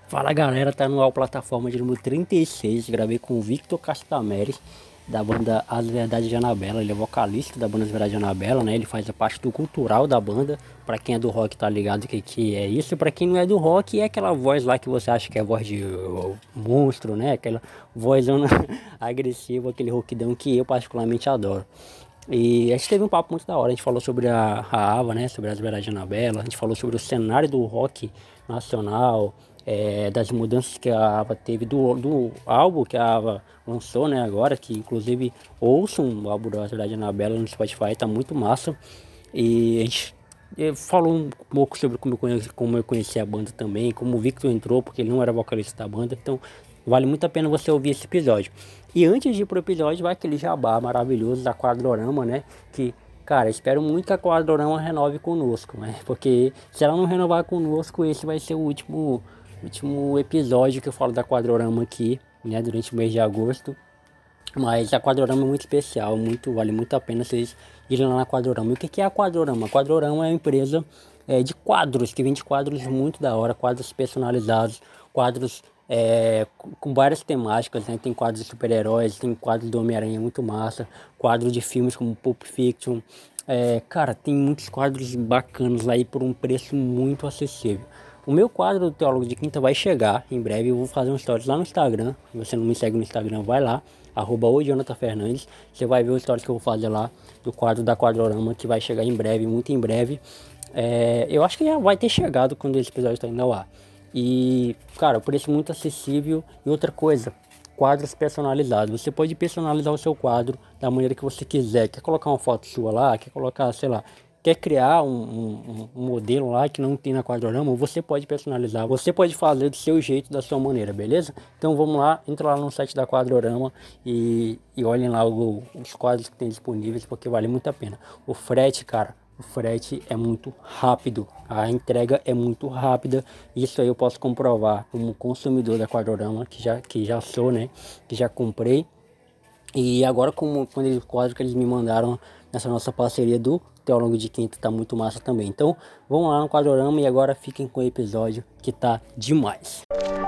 Fala galera, tá no ar plataforma de número 36. Gravei com o Victor Castamere, da banda As Verdades de Anabela. Ele é vocalista da banda As Verdades de Anabela, né? Ele faz a parte do cultural da banda. Pra quem é do rock tá ligado o que é isso. Pra quem não é do rock, é aquela voz lá que você acha que é voz de monstro, né? Aquela vozona agressiva, aquele rockdão que eu particularmente adoro. E a gente teve um papo muito da hora. A gente falou sobre a Ava, né? Sobre as Verdades de Anabela. A gente falou sobre o cenário do rock nacional, das mudanças que a Ava teve do álbum que a Ava lançou, né? Agora, que inclusive ouçam o álbum das Verdades de Anabela no Spotify, tá muito massa. E a gente falou um pouco sobre como eu conheci a banda também, como o Victor entrou, porque ele não era vocalista da banda. Então, vale muito a pena você ouvir esse episódio. E antes de ir pro episódio, vai aquele jabá maravilhoso da Quadrorama, né? Que, cara, espero muito que a Quadrorama renove conosco, né? Porque se ela não renovar conosco, esse vai ser o último episódio que eu falo da Quadrorama aqui, né? Durante o mês de agosto. Mas a Quadrorama é muito especial, vale muito a pena vocês irem lá na Quadrorama. E o que é a Quadrorama? A Quadrorama é uma empresa de quadros, que vende quadros muito da hora, quadros personalizados, quadros com várias temáticas, né? Tem quadros de super-heróis, tem quadros do Homem-Aranha muito massa, quadros de filmes como Pulp Fiction. Cara, tem muitos quadros bacanas lá e por um preço muito acessível. O meu quadro do Teólogo de Quinta vai chegar em breve. Eu vou fazer um stories lá no Instagram. Se você não me segue no Instagram, vai lá, @o_Jonathan_Fernandes. Você vai ver os stories que eu vou fazer lá do quadro da Quadrorama, que vai chegar em breve, muito em breve. Eu acho que já vai ter chegado quando esse episódio está indo ao ar. E, cara, o preço muito acessível. E outra coisa, quadros personalizados. Você pode personalizar o seu quadro da maneira que você quiser. Quer colocar uma foto sua lá, quer colocar, sei lá, quer criar um modelo lá que não tem na Quadrorama, você pode personalizar, você pode fazer do seu jeito, da sua maneira, beleza? Então vamos lá, entra lá no site da Quadrorama e olhem lá os quadros que tem disponíveis, porque vale muito a pena. O frete, cara, o frete é muito rápido, a entrega é muito rápida. Isso aí eu posso comprovar como consumidor da Quadrorama, que já sou, né? Que já comprei. E agora, quando o quadro que eles me mandaram nessa nossa parceria do Teólogo de Quinta tá muito massa também. Então, vamos lá no Quadrorama e agora fiquem com o episódio que tá demais.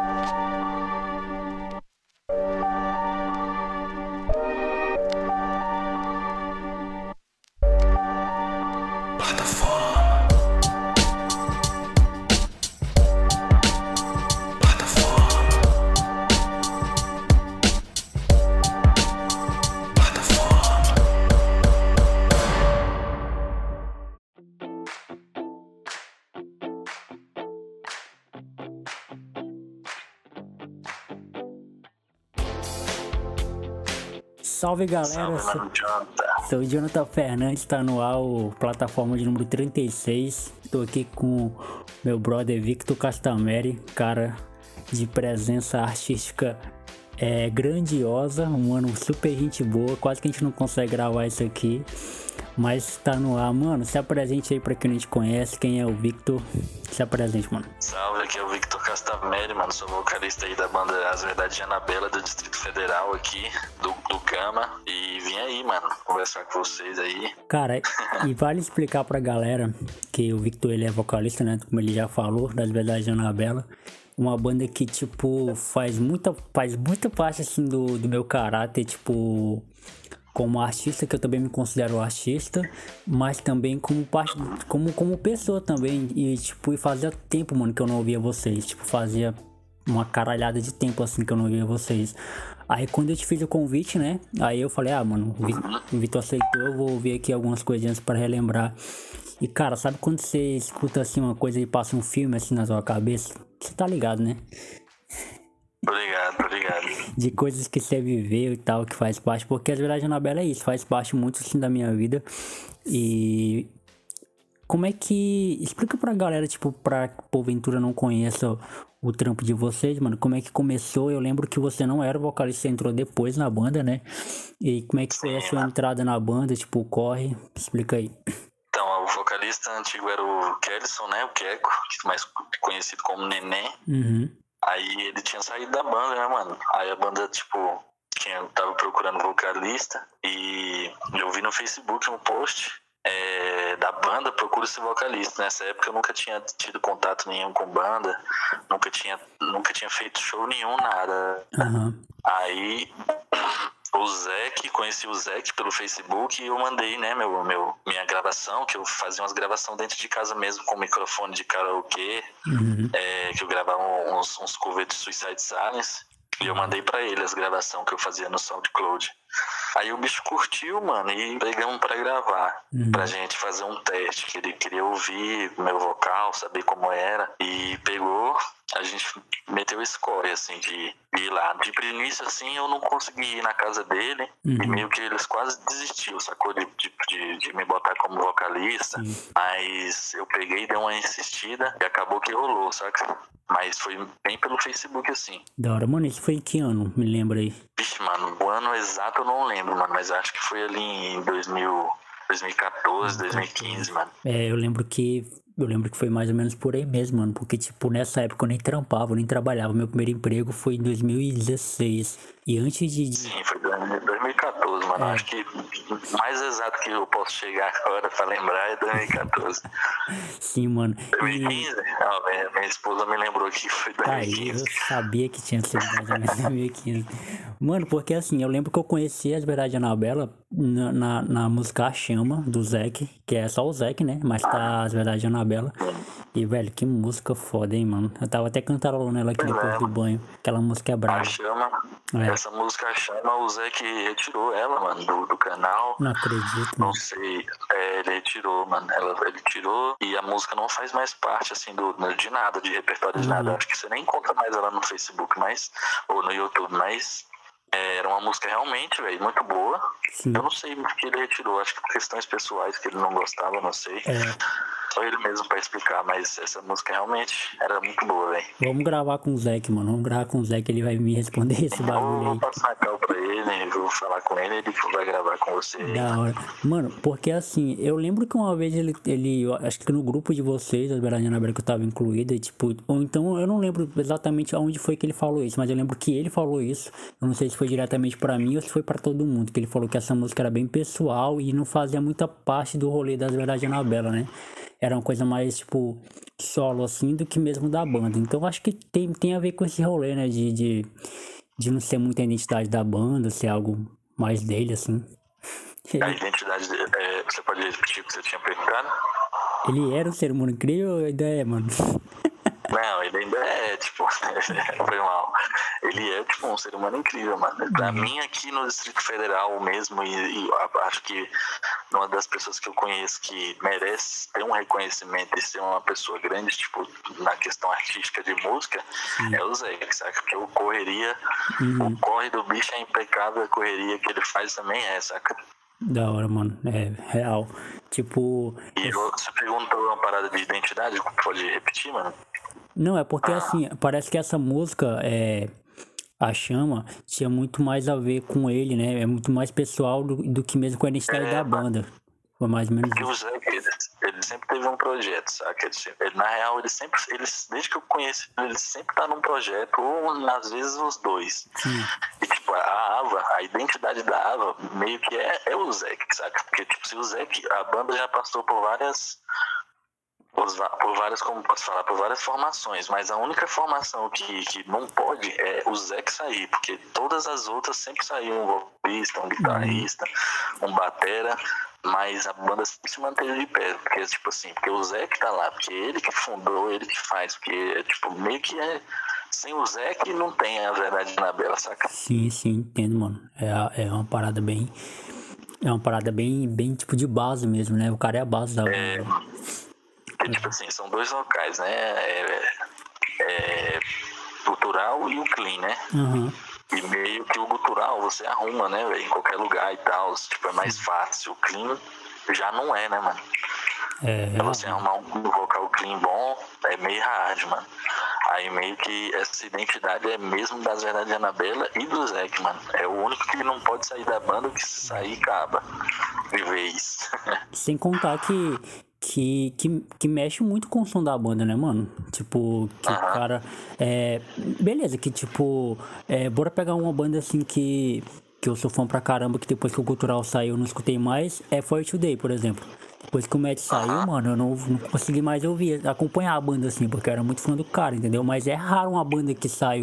Salve galera, sou o Jonathan Fernandes, tá no ar o plataforma de número 36. Tô aqui com meu brother Victor Castamere, cara de presença artística grandiosa, um mano super gente boa. Quase que a gente não consegue gravar isso aqui, mas tá no ar. Mano, se apresente aí pra quem não te conhece, quem é o Victor. Se apresente, mano. Salve, aqui é o Victor Castamere, mano, sou vocalista aí da banda As Verdades de Anabela, do Distrito Federal aqui, do Gama, e vim aí, mano, conversar com vocês aí. Cara, e vale explicar pra galera que o Victor, ele é vocalista, né, como ele já falou, das Verdades de Anabela, uma banda que, tipo, faz muita parte, assim, do meu caráter, tipo, como artista, que eu também me considero artista, mas também como parte, como pessoa também. E tipo, fazia tempo, mano, que eu não ouvia vocês. Tipo, fazia uma caralhada de tempo assim que eu não ouvia vocês. Aí quando eu te fiz o convite, né? Aí eu falei, mano, o Vitor aceitou, eu vou ouvir aqui algumas coisinhas pra relembrar. E cara, sabe quando você escuta assim uma coisa e passa um filme assim na sua cabeça? Você tá ligado, né? Obrigado. De coisas que você viveu e tal, que faz parte, porque As Verdades de Anabela é isso, faz parte muito assim da minha vida. E como é que... Explica pra galera, tipo, pra porventura não conheça o trampo de vocês, mano, como é que começou? Eu lembro que você não era vocalista, você entrou depois na banda, né? E como é que foi a sua entrada na banda, tipo, corre? Explica aí. Então, o vocalista antigo era o Kelson, né, o Queco, mais conhecido como Neném. Uhum. Aí ele tinha saído da banda, né, mano? Aí a banda, tipo, tava procurando vocalista e eu vi no Facebook um post da banda, procura esse vocalista. Nessa época eu nunca tinha tido contato nenhum com banda, nunca tinha feito show nenhum, nada. Aham. Aí conheci o Zeke pelo Facebook e eu mandei, né, minha gravação, que eu fazia umas gravações dentro de casa mesmo com microfone de karaokê, que eu gravava uns covers de Suicide Silence, e eu mandei pra ele as gravações que eu fazia no SoundCloud. Aí o bicho curtiu, mano, e pegamos pra gravar, pra gente fazer um teste, que ele queria ouvir meu vocal, saber como era, e pegou, a gente meteu score, assim, de ir lá. De início, assim, eu não consegui ir na casa dele, e meio que eles quase desistiu, sacou, de me botar como vocalista, mas eu peguei, dei uma insistida, e acabou que rolou, saca? Mas foi bem pelo Facebook, assim. Da hora, mano, isso foi em que ano? Me lembra aí. Vixe, mano, o ano exato eu não lembro, mano, mas acho que foi ali em 2014, 2015, mano. Eu lembro que foi mais ou menos por aí mesmo, mano, porque, tipo, nessa época eu nem trampava, eu nem trabalhava. Meu primeiro emprego foi em 2016. E antes de... Sim, foi 2014, mano. Acho que o mais exato que eu posso chegar agora pra lembrar é 2014. Sim, mano. 2015? Não, minha esposa me lembrou que foi 2015. Eu sabia que tinha sido mais ou menos 2015. Mano, porque assim, eu lembro que eu conheci As Verdades de Anabela na música A Chama, do Zeke, que é só o Zeke, né? Mas tá As Verdades de Anabela. E, velho, que música foda, hein, mano? Eu tava até cantarolando ela aqui depois do banho. Aquela música é brava. A Chama, essa música A Chama, o Zeke retirou ela, mano, do canal. Não acredito, Não mano. sei, ele retirou, mano. Ele tirou e a música não faz mais parte, assim, de nada, de repertório de nada. Acho que você nem encontra mais ela no Facebook, ou no YouTube, mas era uma música realmente, velho, muito boa. Sim. Eu não sei por que ele retirou, acho que por questões pessoais que ele não gostava, não sei. Só ele mesmo pra explicar, mas essa música realmente era muito boa, velho. Vamos gravar com o Zeke, mano. Vamos gravar com o Zeke, ele vai me responder esse bagulho aí. Eu vou passar a cal pra ele, vou falar com ele vai gravar com você. Da hora. Mano, porque assim, eu lembro que uma vez eu acho que no grupo de vocês, As Verdades de Anabela, que eu tava incluída, e, tipo, ou então eu não lembro exatamente aonde foi que ele falou isso, mas eu lembro que ele falou isso. Eu não sei se foi diretamente pra mim ou se foi pra todo mundo, que ele falou que essa música era bem pessoal e não fazia muita parte do rolê das Verdades de Anabela, né? Era uma coisa mais, tipo, solo, assim, do que mesmo da banda. Então, acho que tem a ver com esse rolê, né? De não ser muita identidade da banda, ser algo mais dele, assim. A identidade dele, você pode repetir o que você tinha perguntado? Ele era um ser humano incrível ou ainda é, mano? Não, ele ainda é, tipo, foi mal. Ele é, tipo, um ser humano incrível, mano. Pra mim, aqui no Distrito Federal mesmo, e acho que uma das pessoas que eu conheço que merece ter um reconhecimento e ser uma pessoa grande, tipo, na questão artística de música, é o Zé, saca? Porque o corre do bicho é impecável, a correria que ele faz também saca? Da hora, mano. É real. Tipo... E você perguntou uma parada de identidade, pode repetir, mano? Não, é porque assim, parece que essa música, A Chama, tinha muito mais a ver com ele, né? É muito mais pessoal do que mesmo com a identidade da banda. Foi mais ou menos isso. O Zé, ele sempre teve um projeto, saca? Ele, na real, desde que eu conheço ele sempre tá num projeto, ou às vezes os dois. Sim. E tipo, a identidade da Ava meio que é o Zé, saca? Porque tipo, se o Zé, a banda já passou por várias, como posso falar, por várias formações, mas a única formação que não pode é o Zé sair, porque todas as outras sempre saíam um vocalista, um guitarrista, um batera, mas a banda sempre se manteve de pé, porque tipo assim, porque o Zé tá lá, porque ele que fundou, ele que faz, porque tipo, meio que sem o Zé que não tem a Verdade de Anabela, saca? Sim, entendo, mano. É uma parada bem... É uma parada bem tipo de base mesmo, né? O cara é a base da banda. Porque, tipo assim, são dois vocais, né? Gutural e o clean, né? Uhum. E meio que o gutural você arruma, né, velho? Em qualquer lugar e tal. Tipo, é mais fácil. O clean já não é, né, mano? Você arrumar um vocal clean bom é meio hard, mano. Aí meio que essa identidade é mesmo das Verdades de Anabela e do Zeke, mano. É o único que não pode sair da banda, que se sair, acaba. De vez. Sem contar que mexe muito com o som da banda, né, mano? Tipo, que o cara... beleza, que tipo... bora pegar uma banda assim que eu sou fã pra caramba, que depois que o Gutural saiu eu não escutei mais, é For Today, por exemplo. depois que o Matt saiu, mano, eu não consegui mais acompanhar a banda assim, porque eu era muito fã do cara, entendeu? Mas é raro uma banda que sai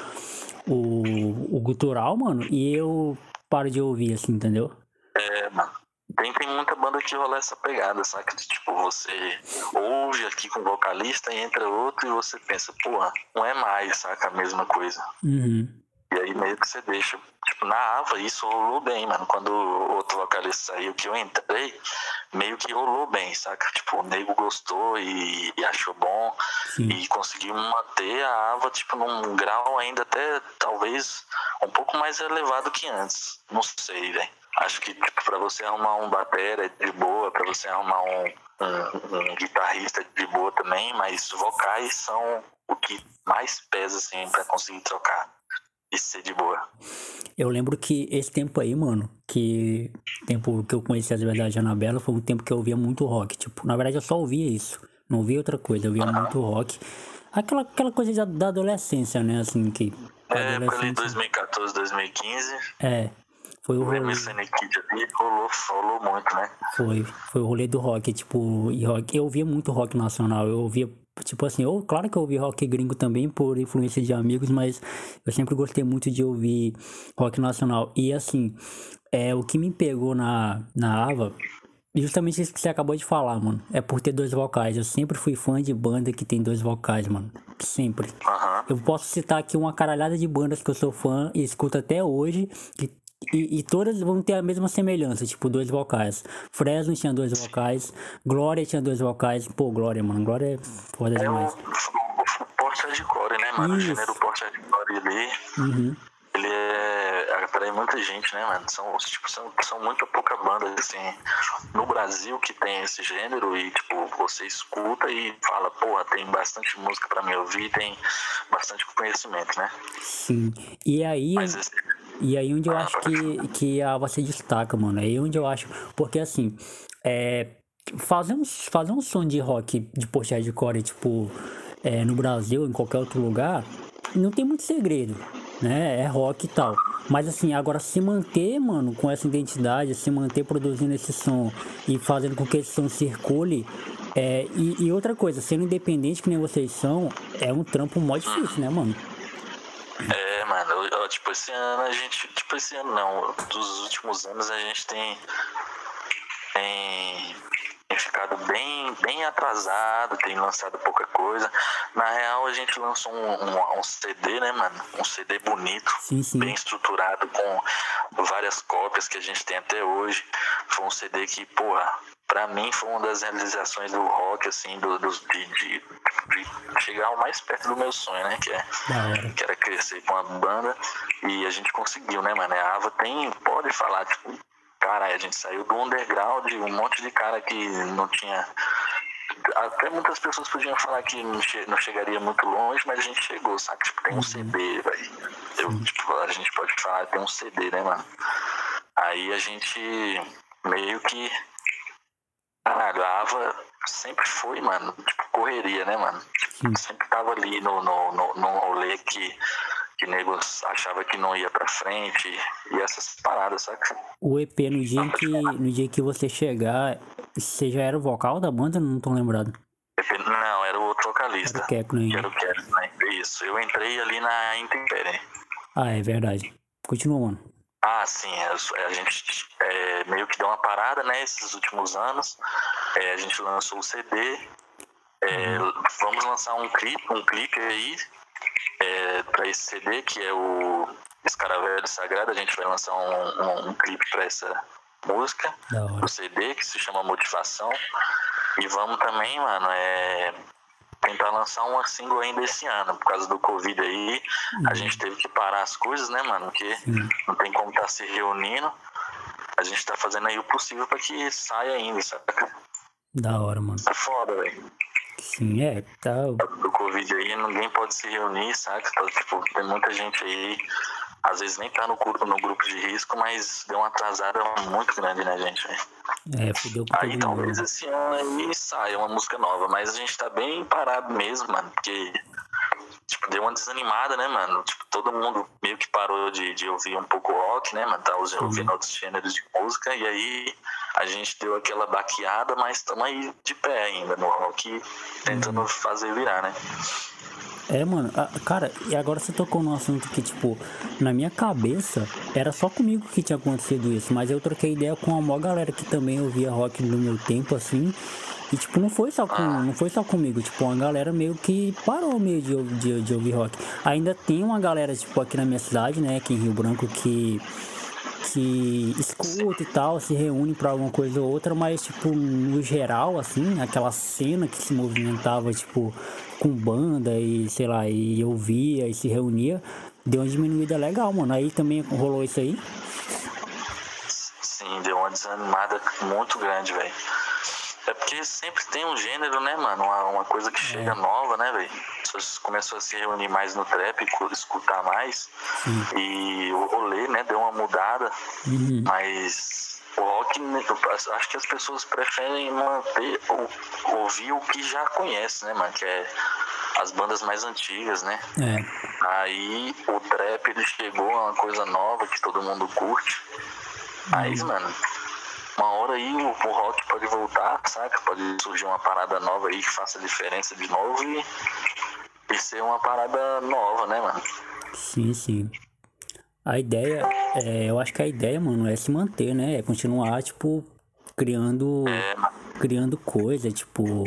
o gutural, mano, e eu paro de ouvir, assim, entendeu? Mano. Tem muita banda que rola essa pegada, saca? Tipo, você ouve aqui com o vocalista e entra outro e você pensa, porra, não é mais, saca? A mesma coisa. E aí meio que você deixa. Tipo, na Ava isso rolou bem, mano. Quando o outro vocalista saiu que eu entrei, meio que rolou bem, saca? Tipo, o nego gostou e achou bom. Sim. E conseguiu manter a Ava, tipo, num grau ainda até, talvez, um pouco mais elevado que antes. Não sei, velho. Acho que, tipo, pra você arrumar um batera de boa, pra você arrumar um guitarrista de boa também, mas vocais são o que mais pesa, assim, pra conseguir trocar e ser de boa. Eu lembro que esse tempo aí, mano, tempo que eu conheci as Verdades de Anabela, foi um tempo que eu ouvia muito rock. Tipo, na verdade eu só ouvia isso. Não ouvia outra coisa, eu ouvia muito rock. Aquela coisa da adolescência, né, assim, que... Pra ali 2014, 2015... Foi o rolê. O MC Kid ali rolou muito, né? Foi o rolê do rock, tipo, e rock, eu ouvia muito rock nacional, eu ouvia, tipo assim, claro que eu ouvia rock gringo também por influência de amigos, mas eu sempre gostei muito de ouvir rock nacional. E assim, o que me pegou na Ava, justamente isso que você acabou de falar, mano, é por ter dois vocais. Eu sempre fui fã de banda que tem dois vocais, mano, sempre. Eu posso citar aqui uma caralhada de bandas que eu sou fã e escuto até hoje, e todas vão ter a mesma semelhança, tipo, dois vocais. Fresno tinha dois vocais, Glória tinha dois vocais. Pô, Glória, mano, Glória é foda demais. O post-hardcore, né, mano? Isso. O gênero post-hardcore ali, ele atrai muita gente, né, mano? São muito pouca bandas, assim, no Brasil que tem esse gênero e, tipo, você escuta e fala, porra, tem bastante música pra me ouvir, tem bastante conhecimento, né? Sim, e aí... E aí onde eu acho que a Ava se destaca, mano. Aí onde eu acho... Porque assim, fazer um som de rock de post-hardcore, tipo, no Brasil, em qualquer outro lugar, não tem muito segredo, né? É rock e tal. Mas assim, agora se manter, mano, com essa identidade, se manter produzindo esse som e fazendo com que esse som circule... E outra coisa, sendo independente que nem vocês são, é um trampo mó difícil, né, mano? Mano, tipo, esse ano a gente... Tipo, esse ano não. Dos últimos anos a gente tem ficado bem atrasado, tem lançado pouca coisa. Na real, a gente lançou um CD, né, mano? Um CD bonito, sim. Bem estruturado, com várias cópias que a gente tem até hoje. Foi um CD que, porra, pra mim foi uma das realizações do rock, assim, de chegar o mais perto do meu sonho, né? Que era crescer com a banda. E a gente conseguiu, né, mano? A Ava pode falar, tipo, cara, a gente saiu do underground, um monte de cara que não tinha... Até muitas pessoas podiam falar que não chegaria muito longe, mas a gente chegou, sabe? Tipo, tem um CD, velho. Tipo, a gente pode falar que tem um CD, né, mano? Aí a gente meio que... Caralho, a Ava sempre foi, mano, tipo, correria, né, mano? Tipo, sempre tava ali no rolê que nego achava que não ia pra frente e essas paradas, saca? O EP, no dia que você chegar, você já era o vocal da banda? Não tô lembrado. Não, era o outro vocalista. Era o Kekno. Era o Kekno, né? Isso, eu entrei ali na Intempérie. Ah, é verdade. Continua, mano. Ah, sim, a gente meio que deu uma parada, né, esses últimos anos. A gente lançou o CD. Vamos lançar um clipe aí para esse CD, que é o Escaravelho Sagrado. A gente vai lançar um clipe para essa música do CD, que se chama Motivação. E vamos também, mano, tentar lançar uma single ainda esse ano. Por causa do Covid aí, a gente teve que parar as coisas, né, mano? Porque não tem como estar se reunindo. A gente tá fazendo aí o possível pra que saia ainda, saca? Da hora, mano. Tá foda, velho. Sim, tá. Do Covid aí, ninguém pode se reunir, saca? Então, tipo, tem muita gente aí, às vezes nem tá no grupo de risco, mas deu uma atrasada muito grande, né, gente? Fudeu com todo mundo. Aí talvez esse ano aí saia uma música nova, mas a gente tá bem parado mesmo, mano, porque, tipo, deu uma desanimada, né, mano? Tipo, todo mundo meio que parou de ouvir um pouco rock, né, mano? Tá ouvindo outros gêneros de música, e aí a gente deu aquela baqueada, mas estamos aí de pé ainda no rock, tentando fazer virar, né? Mano, cara, e agora você tocou num assunto que, tipo, na minha cabeça, era só comigo que tinha acontecido isso, mas eu troquei ideia com a maior galera que também ouvia rock no meu tempo, assim, e, tipo, não foi só comigo, tipo, uma galera meio que parou meio de ouvir rock. Ainda tem uma galera, tipo, aqui na minha cidade, né, aqui em Rio Branco, que escuta e tal, se reúne pra alguma coisa ou outra, mas, tipo, no geral, assim, aquela cena que se movimentava, tipo, com banda e, sei lá, e ouvia e se reunia, deu uma diminuída legal, mano. Aí também rolou isso aí? Sim, deu uma desanimada muito grande, velho. É porque sempre tem um gênero, né, mano? Uma coisa que chega nova, né, velho? As pessoas começam a se reunir mais no trap, escutar mais. E o rolê, né, deu uma mudada. Mas o rock, acho que as pessoas preferem manter, ouvir o que já conhece, né, mano? Que é as bandas mais antigas, né? Aí o trap, ele chegou a uma coisa nova que todo mundo curte. Mas, mano, uma hora aí o rock pode voltar, saca? Pode surgir uma parada nova aí que faça diferença de novo e ser uma parada nova, né, mano? Sim. A ideia, eu acho que a ideia, mano, é se manter, né? É continuar, tipo, criando coisa, tipo,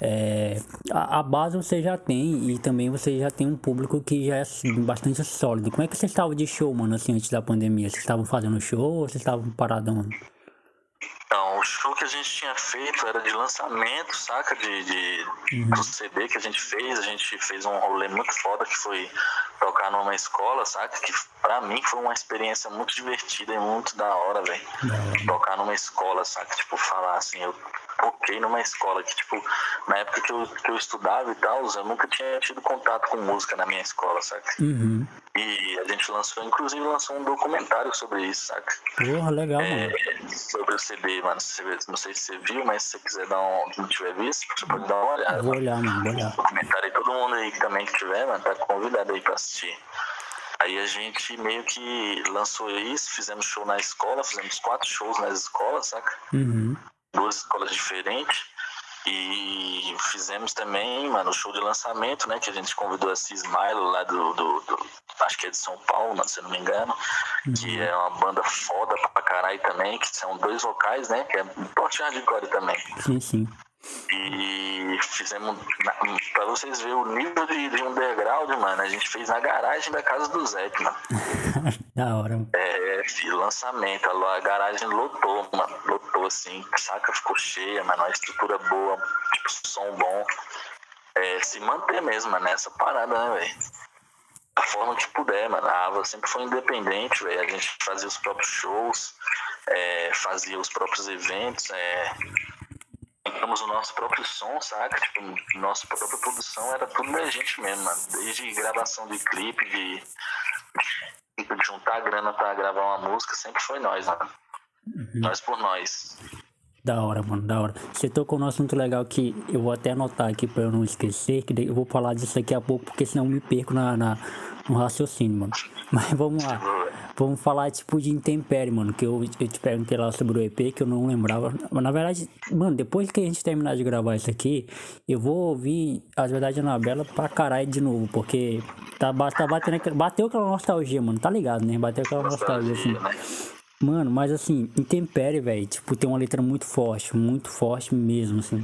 a base você já tem e também você já tem um público que já é bastante sólido. Como é que vocês estavam de show, mano, assim, antes da pandemia? Vocês estavam fazendo show ou vocês estavam paradão? Então, o show que a gente tinha feito era de lançamento, saca? Do CD que a gente fez um rolê muito foda que foi tocar numa escola, saca? Que pra mim foi uma experiência muito divertida e muito da hora, velho. Tocar numa escola, saca? Tipo, falar assim, eu toquei numa escola que, tipo, na época que eu estudava e tal, eu nunca tinha tido contato com música na minha escola, saca? E a gente inclusive lançou um documentário sobre isso, saca? Porra, legal, mano. Sobre o CD, mano. Não sei se você viu, mas se você quiser não tiver visto, você pode dar uma olhada. Vou olhar, mano, vou olhar. Documentário aí, todo mundo aí também que tiver, mano, tá convidado aí pra assistir. Aí a gente meio que lançou isso, fizemos show na escola, fizemos 4 shows nas escolas, saca? 2 escolas diferentes. E fizemos também, mano, o show de lançamento, né? Que a gente convidou a Cismilo lá do acho que é de São Paulo, se eu não me engano. Que é uma banda foda pra caralho também, que são 2 vocais, né? Que é porte hardcore também. Sim. E fizemos, pra vocês verem o nível de underground, mano, a gente fez na garagem da casa do Zé, mano. Da hora, mano. Lançamento, a garagem lotou, mano, lotou assim, saca? Ficou cheia, mano, uma estrutura boa, tipo, som bom. Se manter mesmo, mano, nessa parada, né, velho? Da forma que puder, mano. A Ava sempre foi independente, velho. A gente fazia os próprios shows, fazia os próprios eventos, temos o nosso próprio som, saca? Tipo, nossa própria produção era tudo da gente mesmo, mano. Desde gravação de clipe, de juntar grana pra gravar uma música, sempre foi nós, mano. Nós por nós. Da hora, mano, da hora. Você tocou num assunto legal que eu vou até anotar aqui pra eu não esquecer, que eu vou falar disso daqui a pouco, porque senão eu me perco no raciocínio, mano. Mas vamos lá. Vamos falar, tipo, de Intempérie, mano, que eu te perguntei lá sobre o EP, que eu não lembrava. Mas, na verdade, mano, depois que a gente terminar de gravar isso aqui, eu vou ouvir As Verdades de Anabela pra caralho de novo, porque bateu aquela nostalgia, mano, tá ligado, né? Bateu aquela nostalgia, assim. Mano, mas assim, Intempérie, velho, tipo, tem uma letra muito forte mesmo, assim.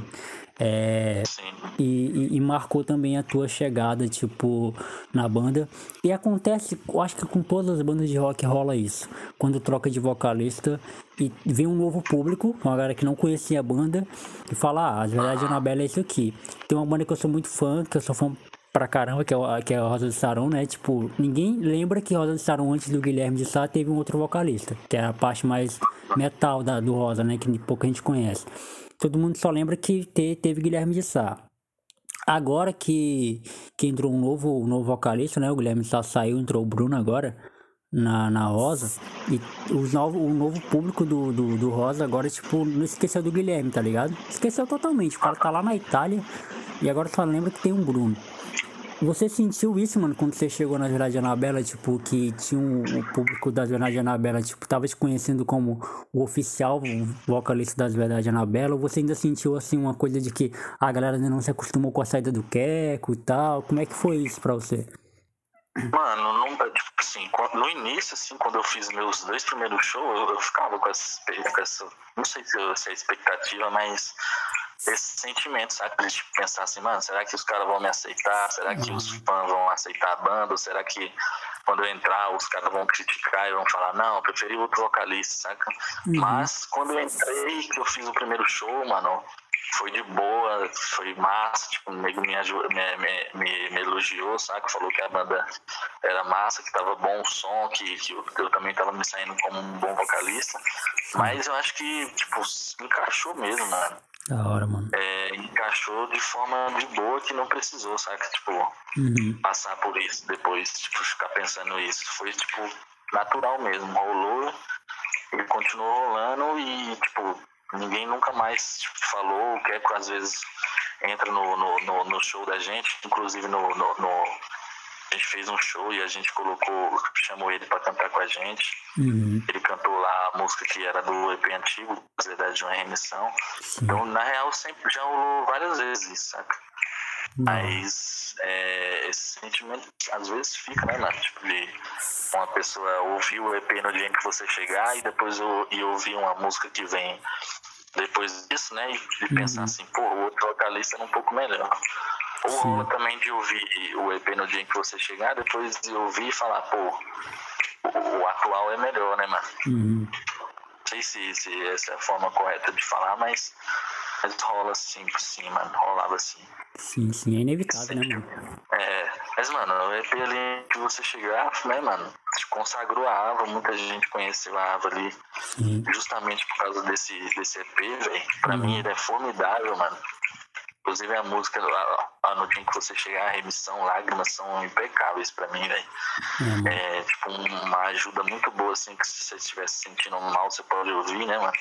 E marcou também a tua chegada, tipo, na banda. E acontece, eu acho que com todas as bandas de rock rola isso. Quando troca de vocalista e vem um novo público, uma galera que não conhecia a banda, e fala, As Verdades de Anabela é isso aqui. Tem uma banda que eu sou muito fã, que eu sou fã pra caramba, que é a Rosa de Saron, né? Tipo, ninguém lembra que Rosa de Saron, antes do Guilherme de Sá, teve um outro vocalista, que é a parte mais metal do Rosa, né? Que pouca gente conhece. Todo mundo só lembra que teve Guilherme de Sá. Agora que entrou um novo vocalista, né? O Guilherme de Sá saiu, entrou o Bruno agora na Rosa. E o novo público do Rosa agora, tipo, não esqueceu do Guilherme, tá ligado? Esqueceu totalmente. O cara tá lá na Itália e agora só lembra que tem um Bruno. Você sentiu isso, mano, quando você chegou na Verdade Anabela, tipo, que tinha o público das Verdade Anabela, tipo, tava te conhecendo como o oficial o vocalista das Verdade Anabela, ou você ainda sentiu, assim, uma coisa de que a galera ainda não se acostumou com a saída do Queco e tal? Como é que foi isso pra você? Mano, não, tipo assim, no início, assim, quando eu fiz meus 2 primeiros shows, eu ficava com essa, não sei se é expectativa, mas esse sentimento, sabe? De tipo, pensar assim, mano, será que os caras vão me aceitar? Será que os fãs vão aceitar a banda? Ou será que quando eu entrar os caras vão criticar e vão falar, não, eu preferi outro vocalista, saca? Mas quando eu entrei, que eu fiz o primeiro show, mano, foi de boa, foi massa, tipo, o nego me elogiou, saca? Falou que a banda era massa, que tava bom o som, que eu também tava me saindo como um bom vocalista. Mas eu acho que, tipo, encaixou mesmo, mano. Da hora, mano. Encaixou de forma de boa que não precisou, saca? Tipo, passar por isso depois, tipo, ficar pensando isso. Foi, tipo, natural mesmo, rolou e continuou rolando e, tipo, ninguém nunca mais tipo, falou. O Queco às vezes entra no show da gente, inclusive a gente fez um show e a gente chamou ele pra cantar com a gente. Ele cantou lá a música que era do EP antigo, na verdade de uma remissão. Então, na real, sempre já rolou várias vezes isso, saca? Mas esse sentimento às vezes fica, né, mano? Tipo, de uma pessoa ouvir o EP no dia em que você chegar e depois ouvir uma música que vem depois disso, né? E pensar assim, pô, o outro vocalista é um pouco melhor. Ou também de ouvir o EP no dia em que você chegar, depois de ouvir e falar, pô, o atual é melhor, né, mano? Não sei se essa é a forma correta de falar, mas rola assim por cima, rolava assim. Sim, é inevitável, né, mano? Mas, mano, o EP ali que você chegar, né, mano, consagrou a Ava, muita gente conheceu a Ava ali, justamente por causa desse EP, velho. Pra mim ele é formidável, mano. Inclusive a música no dia que você chegar, a remissão, lágrimas são impecáveis pra mim, velho. Tipo uma ajuda muito boa, assim, que se você estiver se sentindo mal, você pode ouvir, né, mano?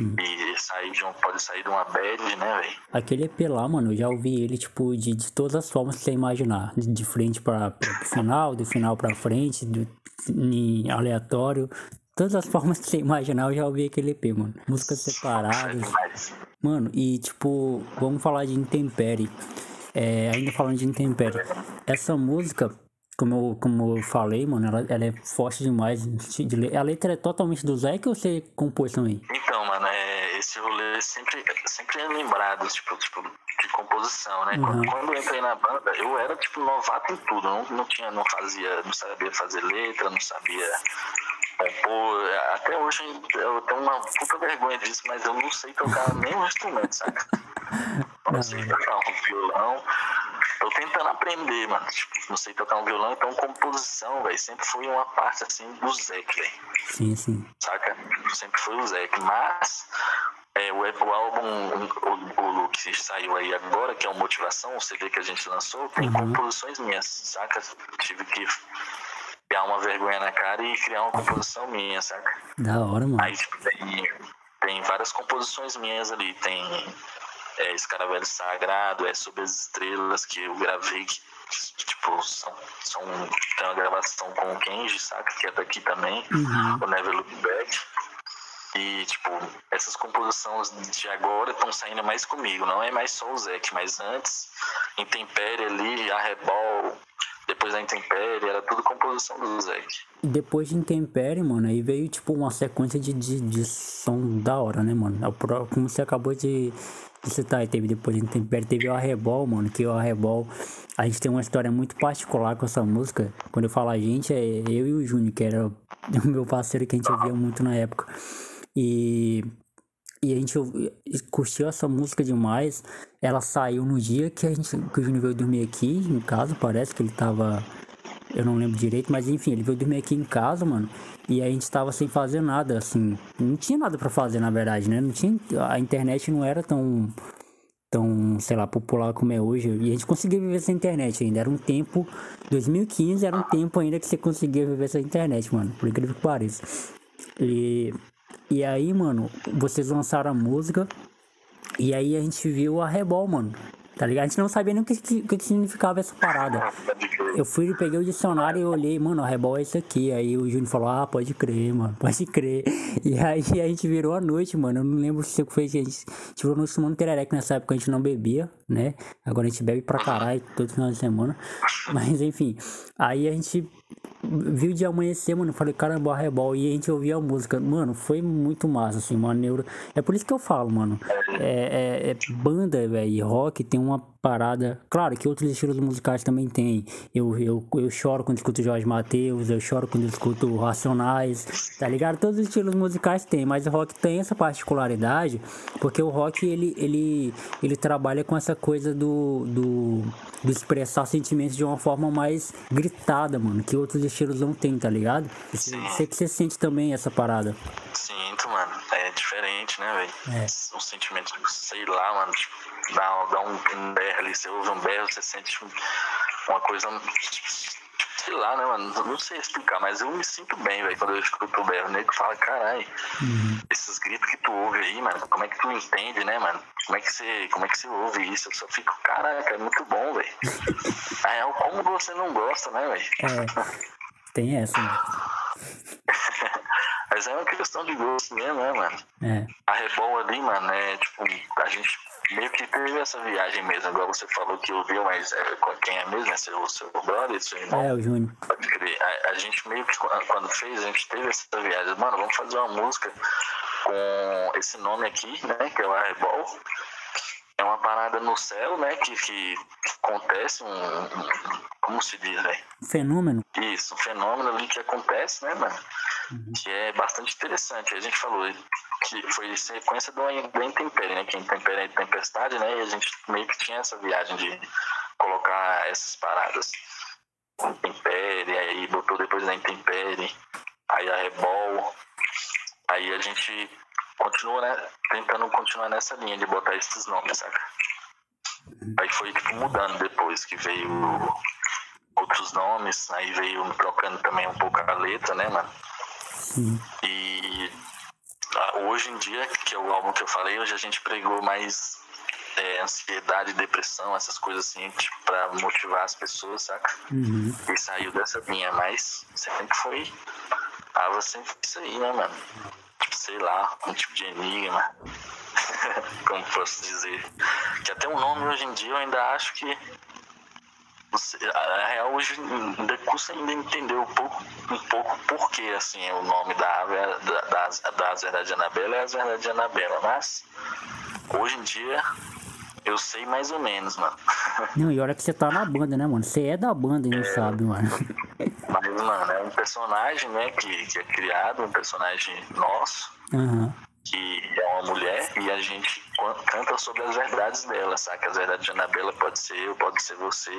E pode sair de uma bad, né, velho? Aquele EP lá, mano, eu já ouvi ele, tipo, de todas as formas que você imaginar. De frente pro final, do final pra frente, em aleatório. Todas as formas que você imaginar, eu já ouvi aquele EP, mano. Músicas separadas. Mano, e tipo, vamos falar de Intempérie. Ainda falando de Intempérie. Essa música, como eu falei, mano, ela é forte demais. A letra é totalmente do Zé que você compôs também? Então, mano, esse rolê sempre é lembrado, tipo, de composição, né? Quando eu entrei na banda, eu era, tipo, novato em tudo. Não sabia fazer letra, não sabia compor. Até hoje eu tenho uma puta vergonha disso, mas eu não sei tocar nenhum instrumento, saca? Eu não sei tocar um violão. Tô tentando aprender, mano. Tipo, não sei tocar um violão, então composição, velho, sempre foi uma parte, assim, do Zeke, velho. Sim. Saca? Sempre foi o Zeke. Mas o álbum, o que saiu aí agora, que é o Motivação, o CD que a gente lançou, tem composições minhas, saca? Tive que criar uma vergonha na cara e criar uma composição minha, saca? Da hora, mano. Aí, tipo, tem várias composições minhas ali. Tem Escaravelho Sagrado, Sob as Estrelas, que eu gravei, que, tipo, tem uma gravação com o Kenji, saca? Que é daqui também, o Never Look Back. E, tipo, essas composições de agora estão saindo mais comigo, não é mais só o Zeke, mas antes, Intempérie ali, Arrebol, depois da Intempérie, era tudo composição do Zeke. Depois de Intempérie, mano, aí veio, tipo, uma sequência de som da hora, né, mano? Como você acabou de citar, teve depois de Intempérie, teve o Arrebol, mano, que o Arrebol, a gente tem uma história muito particular com essa música. Quando eu falo a gente, é eu e o Júnior, que era o meu parceiro que a gente ouvia muito na época. E a gente curtiu essa música demais. Ela saiu no dia que o Júnior veio dormir aqui em casa, parece que ele tava... Eu não lembro direito, mas enfim, ele veio dormir aqui em casa, mano. E aí a gente tava sem fazer nada, assim. Não tinha nada pra fazer, na verdade, né? A internet não era tão, sei lá, popular como é hoje. E a gente conseguia viver sem internet ainda. Era um tempo... 2015 era um tempo ainda que você conseguia viver sem internet, mano. Por incrível que pareça. E aí, mano, vocês lançaram a música. E aí a gente viu a Arrebol, mano. tá ligado? A gente não sabia nem o que significava essa parada. Eu fui, peguei o dicionário e olhei, mano, arrebol é isso aqui. Aí o Júnior falou, pode crer, mano, pode crer. E aí a gente virou a noite, mano. Eu não lembro se foi que a gente virou no tomando tereré, que nessa época a gente não bebia, né? Agora a gente bebe pra caralho todo final de semana. Mas enfim, aí a gente viu de amanhecer, mano. Eu falei, caramba, arrebol. E a gente ouvia a música. Mano, foi muito massa, assim, mano. É por isso que eu falo, mano. Banda, velho, rock tem uma parada. Claro que outros estilos musicais também tem. Eu choro quando escuto Jorge Mateus, eu choro quando escuto Racionais, tá ligado? Todos os estilos musicais tem, mas o rock tem essa particularidade, porque o rock ele trabalha com essa coisa do expressar sentimentos de uma forma mais gritada, mano, que outros estilos não tem, tá ligado? Sei que você sente também essa parada. Sinto, mano. É diferente, né, velho? Um sentimento, sei lá, mano, tipo, dá um berro ali, você ouve um berro, você sente uma coisa, sei lá, né, mano? Não sei explicar, mas eu me sinto bem, velho, quando eu escuto o berro. O nego fala, caralho, esses gritos que tu ouve aí, mano, como é que tu entende, né, mano? Como é que você ouve isso? Eu só fico, caraca, é muito bom, velho. Na real, como você não gosta, né, velho? Tem essa, mano. Mas é uma questão de gosto mesmo, né, mano? A Rebol ali, mano, tipo, a gente meio que teve essa viagem mesmo, igual você falou que ouviu, mas quem é mesmo? É seu brother, seu irmão? O Júnior. Pode crer. A gente meio que, quando fez, a gente teve essa viagem. Mano, vamos fazer uma música com esse nome aqui, né, que é o Rebol. É uma parada no céu, né, que acontece como se diz, velho? Fenômeno. Isso, um fenômeno ali que acontece, né, mano? Que é bastante interessante. A gente falou que foi sequência da intempérie, né? Que a intempérie é tempestade, né? E a gente meio que tinha essa viagem de colocar essas paradas. Intempérie, aí botou depois da intempérie, aí a Rebol. Aí a gente continua, né? Tentando continuar nessa linha de botar esses nomes, saca? Aí foi tipo mudando depois, que veio outros nomes, aí veio trocando também um pouco a letra, né, mano? Sim. E hoje em dia, que é o álbum que eu falei, hoje a gente pregou mais ansiedade, depressão, essas coisas assim, tipo, pra motivar as pessoas, saca? E saiu dessa linha, mas sempre foi sempre isso aí, né, mano? Tipo, sei lá, um tipo de enigma. Como posso dizer? Que até o nome hoje em dia eu ainda acho que a real hoje ainda custa ainda entender um pouco por que assim é o nome da ave das verdades de Anabela é as verdades de Anabela, mas hoje em dia eu sei mais ou menos, mano. Não, e olha que você tá na banda, né, mano? Você é da banda e não sabe, mano. Mas, mano, é um personagem, né, que é criado, um personagem nosso, que é uma mulher, e a gente canta sobre as verdades dela, saca? As verdades de Anabela pode ser eu, pode ser você.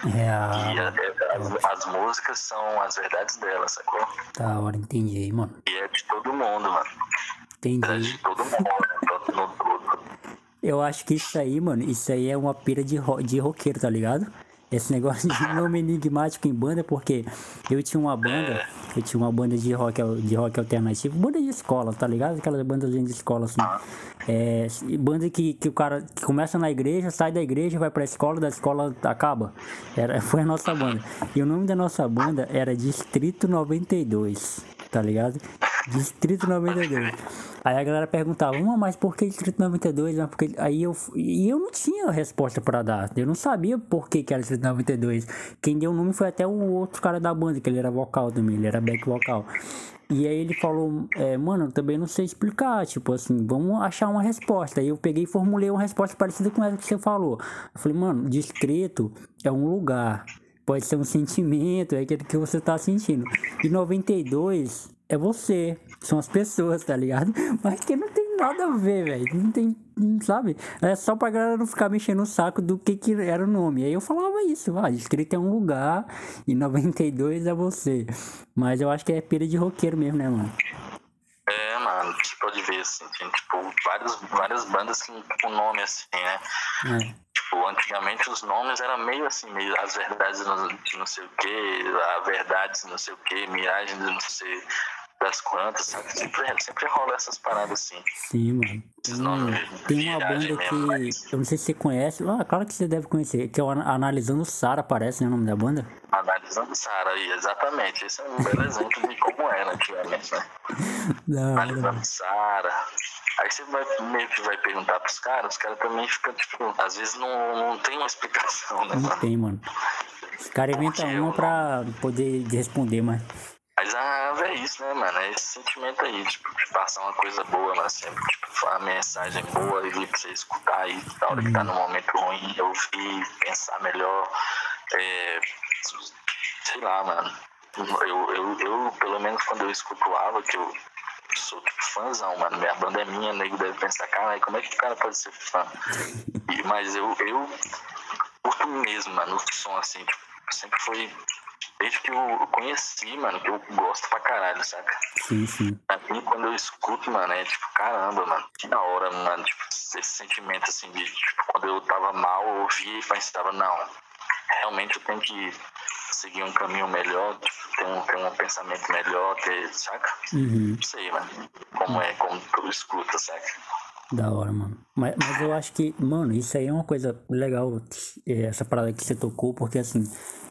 E as músicas são as verdades dela, sacou? Da hora, entendi, mano. E é de todo mundo, mano. Entendi. É de todo mundo, no todo. Eu acho que isso aí é uma pira de roqueiro, tá ligado? Esse negócio de nome enigmático em banda, porque eu tinha uma banda de rock alternativo, banda de escola, tá ligado? Aquelas bandas de escola, assim. Banda que o cara que começa na igreja, sai da igreja, vai pra escola, da escola acaba. Foi a nossa banda. E o nome da nossa banda era Distrito 92, tá ligado? Distrito 92. Aí a galera perguntava, mas por que Distrito 92? Mas porque... Aí eu não tinha resposta pra dar. Eu não sabia por que era Distrito 92. Quem deu o nome foi até o outro cara da banda, que ele era vocal também, ele era back vocal. E aí ele falou, mano, eu também não sei explicar, tipo assim, vamos achar uma resposta. Aí eu peguei e formulei uma resposta parecida com essa que você falou. Eu falei, mano, distrito é um lugar, pode ser um sentimento, é aquilo que você tá sentindo. E 92 é você, são as pessoas, tá ligado? Mas que não tem nada a ver, velho, não tem, sabe? É só pra galera não ficar mexendo o saco do que era o nome. Aí eu falava isso, distrito é um lugar e 92 é você. Mas eu acho que é pira de roqueiro mesmo, né, mano? Mano, você pode ver, assim, tem, tipo, várias bandas com nome assim, né? Tipo, antigamente os nomes eram meio assim, meio as verdades de não sei o que, a verdades de não sei o que, miragem de não sei das quantas, sabe? Sempre rola essas paradas assim. Sim, mano. Tem uma banda que eu não sei se você conhece. Ah, claro que você deve conhecer, que é o Analisando Sara, parece, né, o nome da banda? Analisando Sara aí, exatamente. Esse é um belo exemplo de como era antigamente, né? Analisando Sara. Aí você meio que vai perguntar pros caras, os caras também ficam, tipo, às vezes não tem uma explicação, né, mano? Não tem, mano. Os caras inventam uma pra poder responder, mas... Mas é isso, né, mano? É esse sentimento aí, tipo, de passar uma coisa boa, mas sempre, tipo, uma mensagem boa e pra você escutar aí, na hora que tá num momento ruim, ouvir, pensar melhor. Sei lá, mano. Eu, pelo menos quando eu escuto o Ava, que eu sou tipo fãzão, mano. Minha banda é minha, nego deve pensar, cara, como é que o cara pode ser fã? Mas eu curto mesmo, mano, o som, assim, tipo, sempre foi. Desde que eu conheci, mano, que eu gosto pra caralho, saca? Sim. Pra mim, quando eu escuto, mano, é tipo, caramba, mano, que da hora, mano, tipo, esse sentimento, assim, de, tipo, quando eu tava mal, eu ouvia e pensava, não, realmente eu tenho que seguir um caminho melhor, tipo, ter um pensamento melhor, saca? Não sei, mano, como tu escuta, saca? Da hora, mano. Mas eu acho que, mano, isso aí é uma coisa legal, essa parada que você tocou, porque assim,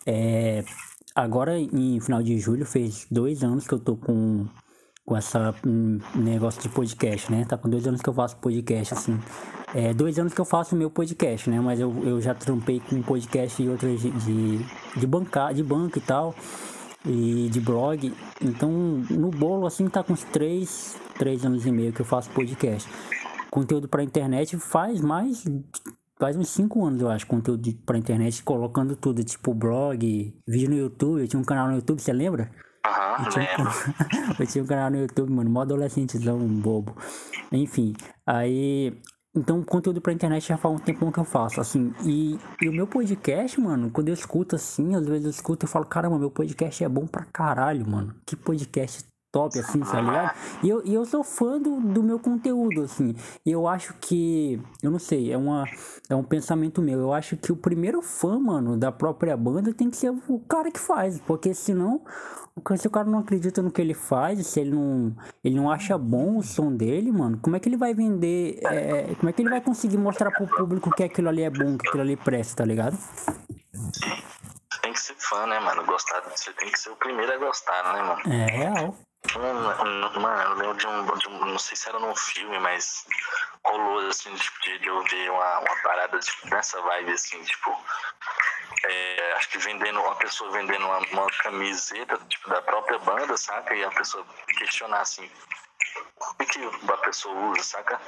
agora em final de julho fez 2 anos que eu tô com essa negócio de podcast, né? Tá com 2 anos que eu faço podcast, assim. 2 anos que eu faço o meu podcast, né? Mas eu já trampei com podcast e outras de banca e tal, e de blog. Então, no bolo, assim, tá com uns 3 anos e meio que eu faço podcast. Conteúdo pra internet faz uns 5 anos, eu acho, conteúdo pra internet, colocando tudo, tipo blog, vídeo no YouTube. Eu tinha um canal no YouTube, você lembra? Eu tinha um canal no YouTube, mano, mó adolescentezão, bobo. Enfim, aí... Então, conteúdo pra internet já faz um tempão que eu faço, assim. E o meu podcast, mano, quando eu escuto assim, às vezes eu escuto e falo, caramba, meu podcast é bom pra caralho, mano. Que podcast top, assim, tá ligado? E eu sou fã do meu conteúdo, assim. E eu acho que... Eu não sei, é um pensamento meu. Eu acho que o primeiro fã, mano, da própria banda tem que ser o cara que faz. Porque senão... Se o cara não acredita no que ele faz, se ele não acha bom o som dele, mano, como é que ele vai vender? Como é que ele vai conseguir mostrar pro público que aquilo ali é bom, que aquilo ali presta, tá ligado? Você tem que ser fã, né, mano? Você tem que ser o primeiro a gostar, né, mano? É real. Mano, eu lembro de um. Não sei se era num filme, mas rolou assim, tipo, de eu ver uma parada tipo, nessa vibe, assim, tipo. Acho que uma pessoa vendendo uma camiseta tipo, da própria banda, saca? E a pessoa questionar assim, o que a pessoa usa, saca?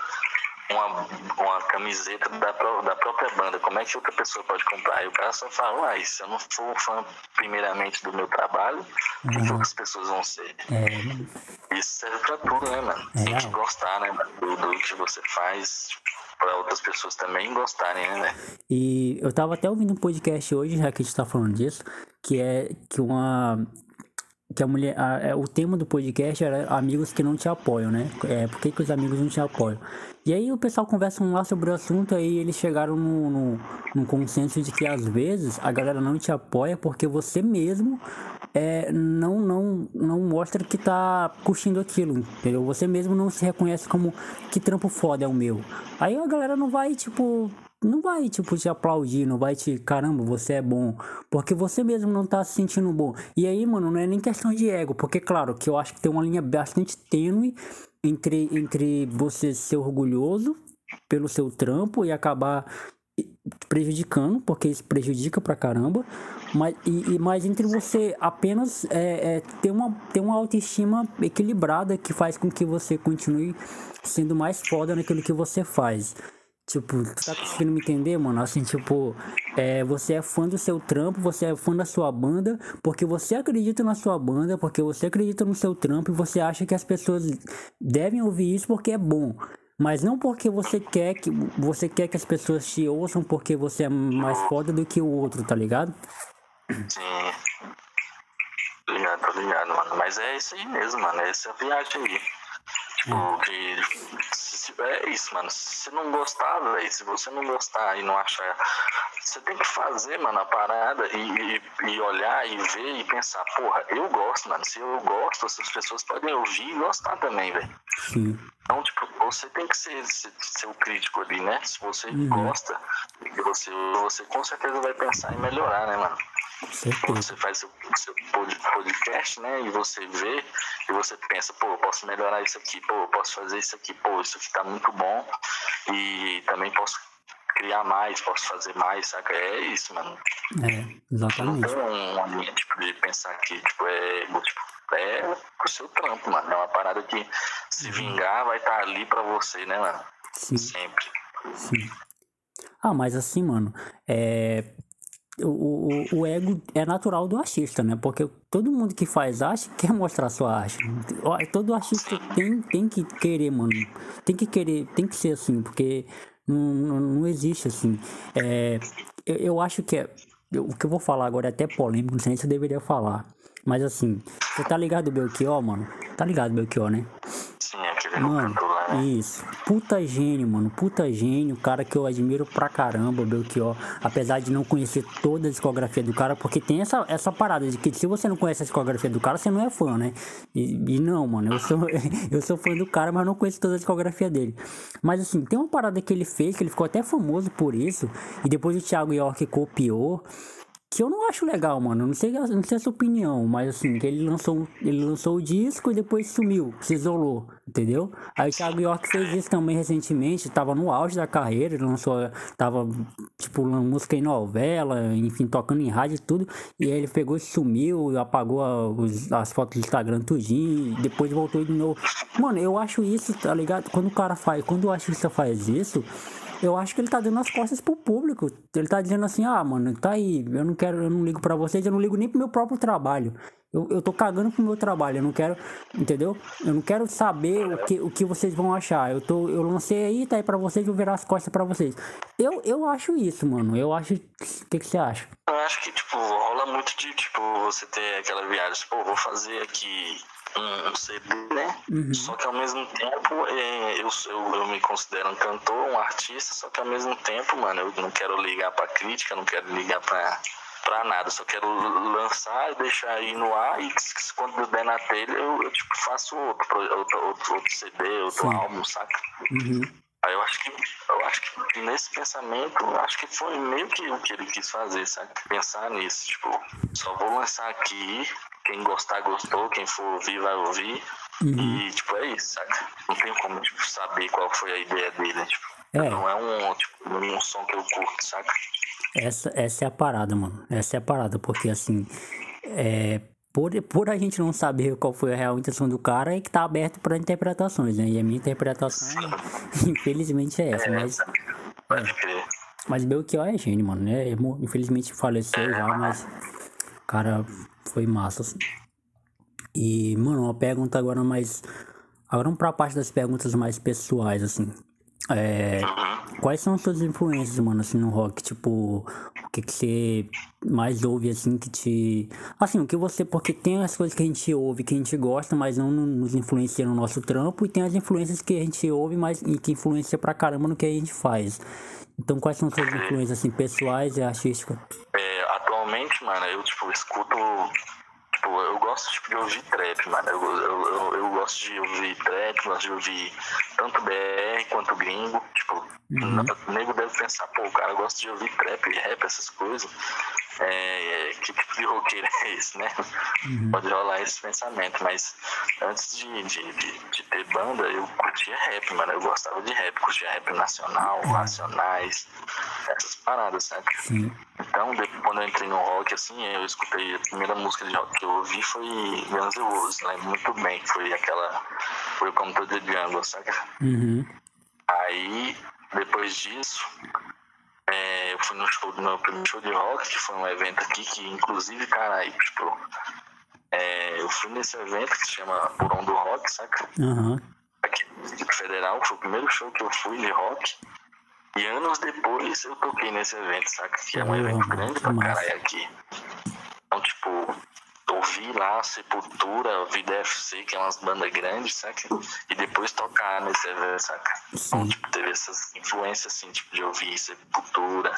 Uma camiseta da própria banda, como é que outra pessoa pode comprar? E o cara só fala, se eu não for fã primeiramente do meu trabalho, o que outras pessoas vão ser? Isso serve pra tudo, né, mano? Tem que gostar, né, do que você faz, pra outras pessoas também gostarem, né? E eu tava até ouvindo um podcast hoje, já que a gente tá falando disso, que a mulher, o tema do podcast era amigos que não te apoiam, né? Por que os amigos não te apoiam? E aí o pessoal conversa lá sobre o assunto, aí eles chegaram num consenso de que às vezes a galera não te apoia porque você mesmo não mostra que tá curtindo aquilo, entendeu? Você mesmo não se reconhece como que trampo foda é o meu. Aí a galera não vai, tipo, te aplaudir, não vai caramba, você é bom, porque você mesmo não tá se sentindo bom. E aí, mano, não é nem questão de ego, porque claro, que eu acho que tem uma linha bastante tênue entre você ser orgulhoso pelo seu trampo e acabar prejudicando, porque isso prejudica pra caramba, mas entre você apenas ter uma autoestima equilibrada que faz com que você continue sendo mais foda naquilo que você faz. Tipo, tu tá conseguindo me entender, mano? Assim, tipo, você é fã do seu trampo, você é fã da sua banda, porque você acredita na sua banda, porque você acredita no seu trampo e você acha que as pessoas devem ouvir isso porque é bom. Mas não porque você quer que as pessoas te ouçam porque você é mais foda do que o outro, tá ligado? Sim. Tô ligado, mano. Mas é isso aí mesmo, mano. Essa viagem aí. Tipo, é isso, mano. Se você não gostar, velho, se você não gostar e não achar, você tem que fazer, mano, a parada e olhar e ver e pensar, porra, eu gosto, mano. Se eu gosto, essas pessoas podem ouvir e gostar também, velho. Então, tipo, você tem que ser o crítico ali, né? Se você gosta, você com certeza vai pensar em melhorar, né, mano? Você faz seu podcast, né? E você vê, e você pensa, pô, eu posso melhorar isso aqui, pô, eu posso fazer isso aqui, pô, isso aqui tá muito bom. E também posso criar mais, posso fazer mais, saca? É isso, mano. Exatamente. Não tem uma linha, tipo, de pensar que, tipo, é o seu trampo, mano. É uma parada que, se vingar, vai estar ali pra você, né, mano? Sim. Sempre. Sim. Mas assim, mano, o ego é natural do artista, né? Porque todo mundo que faz arte quer mostrar sua arte. Todo artista tem que querer, mano. Tem que querer, tem que ser assim, porque não existe assim. Eu acho que o que eu vou falar agora é até polêmico, não sei se eu deveria falar. Mas assim, você tá ligado, Belchior, mano? Tá ligado, Belchior, né? Sim, aquele Mano, cantor lá, né? isso. Puta gênio, mano. Puta gênio. Cara que eu admiro pra caramba, Belchior. Apesar de não conhecer toda a discografia do cara, porque tem essa parada de que se você não conhece a discografia do cara, você não é fã, né? E não, mano. Eu sou fã do cara, mas não conheço toda a discografia dele. Mas assim, tem uma parada que ele fez, que ele ficou até famoso por isso. E depois o Thiago York copiou. Que eu não acho legal, mano. Não sei a sua opinião, mas assim, que ele lançou o disco e depois sumiu, se isolou, entendeu? Aí o Thiago York fez isso também recentemente, tava no auge da carreira, ele tava, tipo, música em novela, enfim, tocando em rádio e tudo, e aí ele pegou e sumiu, apagou as fotos do Instagram tudinho, e depois voltou de novo. Mano, eu acho isso, tá ligado? Quando o artista faz isso, eu acho que ele tá dando as costas pro público. Ele tá dizendo assim, mano, tá aí, eu não ligo pra vocês, eu não ligo nem pro meu próprio trabalho. Eu tô cagando pro meu trabalho, eu não quero, entendeu? Eu não quero saber o que vocês vão achar. Eu lancei aí, tá aí pra vocês, vou virar as costas pra vocês. Eu acho isso, mano. Eu acho. O que você acha? Eu acho que, tipo, rola muito de, tipo, você ter aquela viagem, pô, vou fazer aqui um CD, né? Só que ao mesmo tempo, eu me considero um cantor, um artista, só que ao mesmo tempo, mano, eu não quero ligar pra crítica, não quero ligar pra nada, só quero lançar e deixar aí no ar e quando der na telha eu tipo, faço outro CD, outro álbum, saca? Aí eu acho que nesse pensamento, eu acho que foi meio que o que ele quis fazer, sabe? Pensar nisso, tipo, só vou lançar aqui, quem gostar, gostou, quem for ouvir, vai ouvir. E, tipo, é isso, saca? Não tem como, tipo, saber qual foi a ideia dele, tipo. Não é um som que eu curto, saca? Essa é a parada, mano. Essa é a parada, porque assim, por a gente não saber qual foi a real intenção do cara, é que tá aberto pra interpretações, né? E a minha interpretação, infelizmente, é essa. Mas Belchior é gênio, mano, né? Infelizmente faleceu já, mas o cara foi massa, assim. E, mano, uma pergunta agora mais. Agora vamos pra parte das perguntas mais pessoais, assim. Quais são as suas influências, mano, assim, no rock? Tipo, o que você mais ouve, assim, que te... Assim, o que você... Porque tem as coisas que a gente ouve, que a gente gosta, mas não nos influencia no nosso trampo. E tem as influências que a gente ouve, mas e que influencia pra caramba no que a gente faz. Então, quais são as suas influências, assim, pessoais e artísticas? Atualmente, mano, eu, tipo, escuto... Tipo, eu gosto, tipo, de ouvir trap, mano. Eu gosto de ouvir trap, gosto de ouvir tanto BR quanto gringo. Tipo, o nego deve pensar, pô, o cara gosta de ouvir trap, rap, essas coisas. Que tipo de roqueiro é esse, né? Pode rolar esse pensamento, mas antes de ter banda, eu curtia rap, mano. Eu gostava de rap, curtia rap nacional, Racionais, essas paradas, sabe? Então, quando eu entrei no rock, assim, eu escutei a primeira música de rock que eu ouvi foi Guns N' Roses, lembro muito bem, foi Welcome to the Jungle, saca? Aí, depois disso, eu fui no meu primeiro show de rock, que foi um evento aqui, que inclusive, cara, aí, tipo, eu fui nesse evento que se chama Porão do Rock, saca? Aqui no Distrito Federal, foi o primeiro show que eu fui de rock. E anos depois eu toquei nesse evento, saca? Que é um evento grande pra caralho aqui. Então, tipo, ouvir lá Sepultura, ouvir DFC, que é umas bandas grandes, saca? E depois tocar nesse evento, saca? Então, tipo, teve essas influências, assim, tipo, de ouvir Sepultura,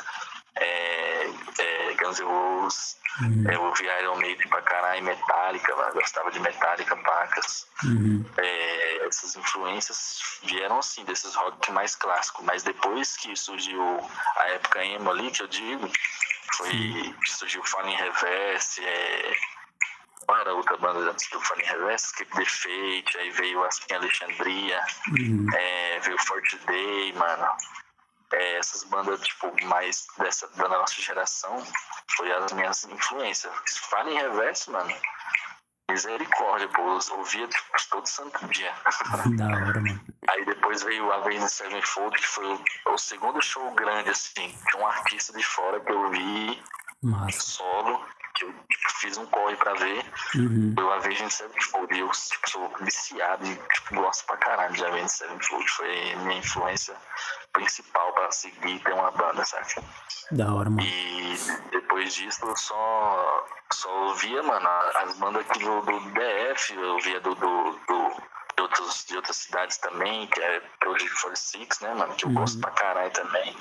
Guns N' Roses, eu ouvi Iron Maiden pra caralho, Metallica, eu gostava de Metallica, pacas. Essas influências vieram, assim, desses rock mais clássicos, mas depois que surgiu a época emo ali, que eu digo, foi que surgiu Falling Reverse, qual era a outra banda antes do Falling Reverse? Que The Fate, aí veio Askin Alexandria, veio Forte Day, mano. Essas bandas, tipo, mais da nossa geração, foi as minhas influências. Falling Reverse, mano, misericórdia, pô, eu ouvia tipo, todo santo dia. Da hora, mano. Aí depois veio o Avenged Sevenfold, que foi o segundo show grande, assim, de um artista de fora que eu vi solo, que eu tipo, fiz um corre pra ver. Foi o Avenged Sevenfold, e eu tipo, sou viciado e tipo, gosto pra caralho de Avenged Sevenfold. Foi minha influência principal pra seguir e ter uma banda, sabe? Da hora, mano. E depois disso eu só ouvia, mano, as bandas aqui do DF, eu ouvia de outras cidades também, que é Project 46, né, mano, que eu gosto pra caralho também.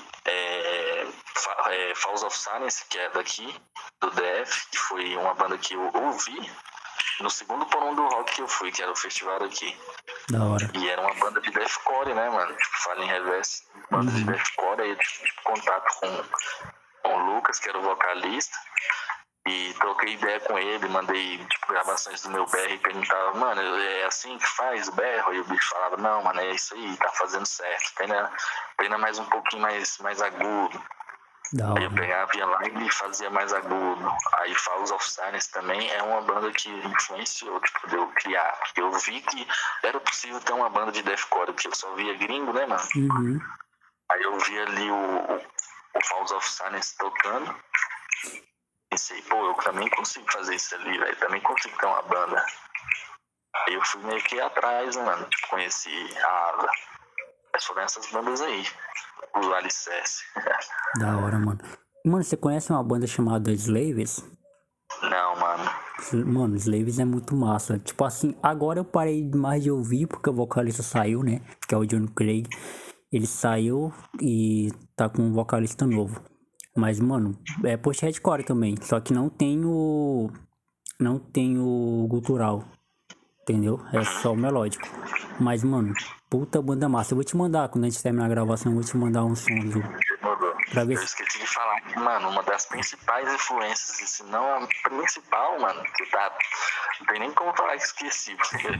Falls of Silence, que é daqui, do DF, que foi uma banda que eu ouvi no segundo porão do rock que eu fui, que era o festival daqui. Da hora. E era uma banda de deathcore, né, mano? Tipo, Falling Reverse, banda de deathcore. Aí eu tive tipo, contato com o Lucas, que era o vocalista, e troquei ideia com ele, mandei tipo, gravações do meu berro e perguntava, mano, é assim que faz o berro? E o bicho falava, não, mano, é isso aí, tá fazendo certo, treina mais um pouquinho mais agudo. Aí eu pegava, ia lá e fazia mais agudo. Aí Falls of Silence também é uma banda que influenciou, tipo, de eu criar. Porque eu vi que era possível ter uma banda de deathcore, porque eu só via gringo, né, mano? Aí eu vi ali o Falls of Silence tocando. Pensei, pô, eu também consigo fazer isso ali, velho. Também consigo ter uma banda. Aí eu fui meio que atrás, né, mano? Tipo, conheci a Ava. Mas foram essas bandas aí. O Alicerce. Da hora, mano. Mano, você conhece uma banda chamada Slaves? Não, mano. Mano, Slaves é muito massa. Tipo assim, agora eu parei mais de ouvir porque o vocalista saiu, né? Que é o John Craig. Ele saiu e tá com um vocalista novo. Mas, mano, é post-hardcore também. Só que não tem o gutural. Entendeu? É só o melódico. Mas, mano, puta banda massa. Eu vou te mandar, quando a gente terminar a gravação, eu vou te mandar um som pra ver eu esqueci de falar que, mano, uma das principais influências, e se não a principal, mano, que tá... Não tem nem como falar que esqueci.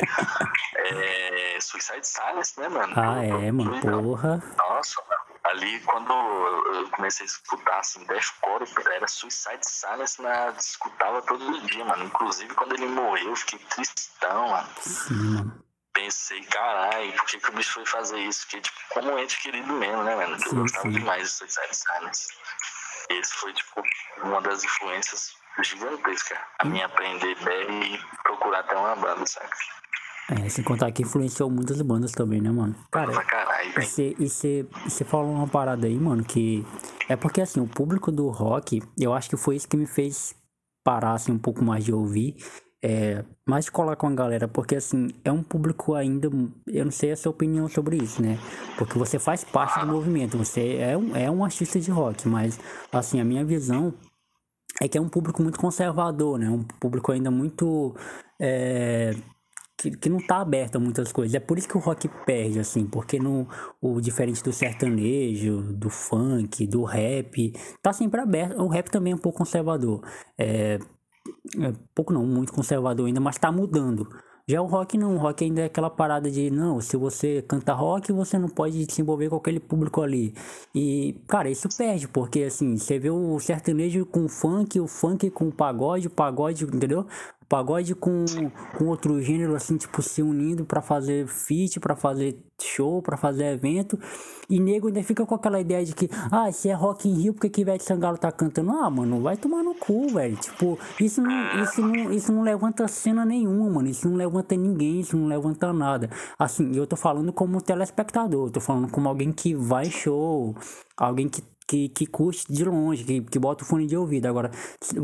Suicide Silence, né, mano? Mano, porra. Nossa, mano. Ali, quando eu comecei a escutar, assim, deathcore, era Suicide Silence, escutava todo dia, mano. Inclusive, quando ele morreu, eu fiquei tristão, mano. Sim, mano. Pensei, caralho, por que o bicho foi fazer isso? Porque, tipo, como ente querido mesmo, né, mano? Eu gostava demais de Suicide Silence. Esse foi, tipo, uma das influências gigantescas a mim aprender bem e procurar ter uma banda, sabe? Sem contar que influenciou muitas bandas também, né, mano? Cara, e você falou uma parada aí, mano, que... É porque, assim, o público do rock, eu acho que foi isso que me fez parar, assim, um pouco mais de ouvir. Mais de colar com a galera, porque, assim, é um público ainda... Eu não sei a sua opinião sobre isso, né? Porque você faz parte do movimento, você é um artista de rock, mas, assim, a minha visão é que é um público muito conservador, né? Um público ainda muito... Que não tá aberto a muitas coisas. É por isso que o rock perde, assim, porque o diferente do sertanejo, do funk, do rap, tá sempre aberto. O rap também é um pouco conservador. Pouco não, muito conservador ainda, mas tá mudando. Já o rock não, o rock ainda é aquela parada de, não, se você canta rock, você não pode se envolver com aquele público ali. E, cara, isso perde, porque, assim, você vê o sertanejo com o funk com o pagode, entendeu? O pagode com outro gênero, assim, tipo, se unindo pra fazer feat, pra fazer show, pra fazer evento. E nego ainda fica com aquela ideia de que, se é Rock in Rio, por que Ivete Sangalo tá cantando? Mano, vai tomar no cu, velho. Tipo, isso não levanta cena nenhuma, mano. Isso não levanta ninguém, isso não levanta nada. Assim, eu tô falando como telespectador, eu tô falando como alguém que vai show, alguém que que curte de longe, que bota o fone de ouvido. Agora,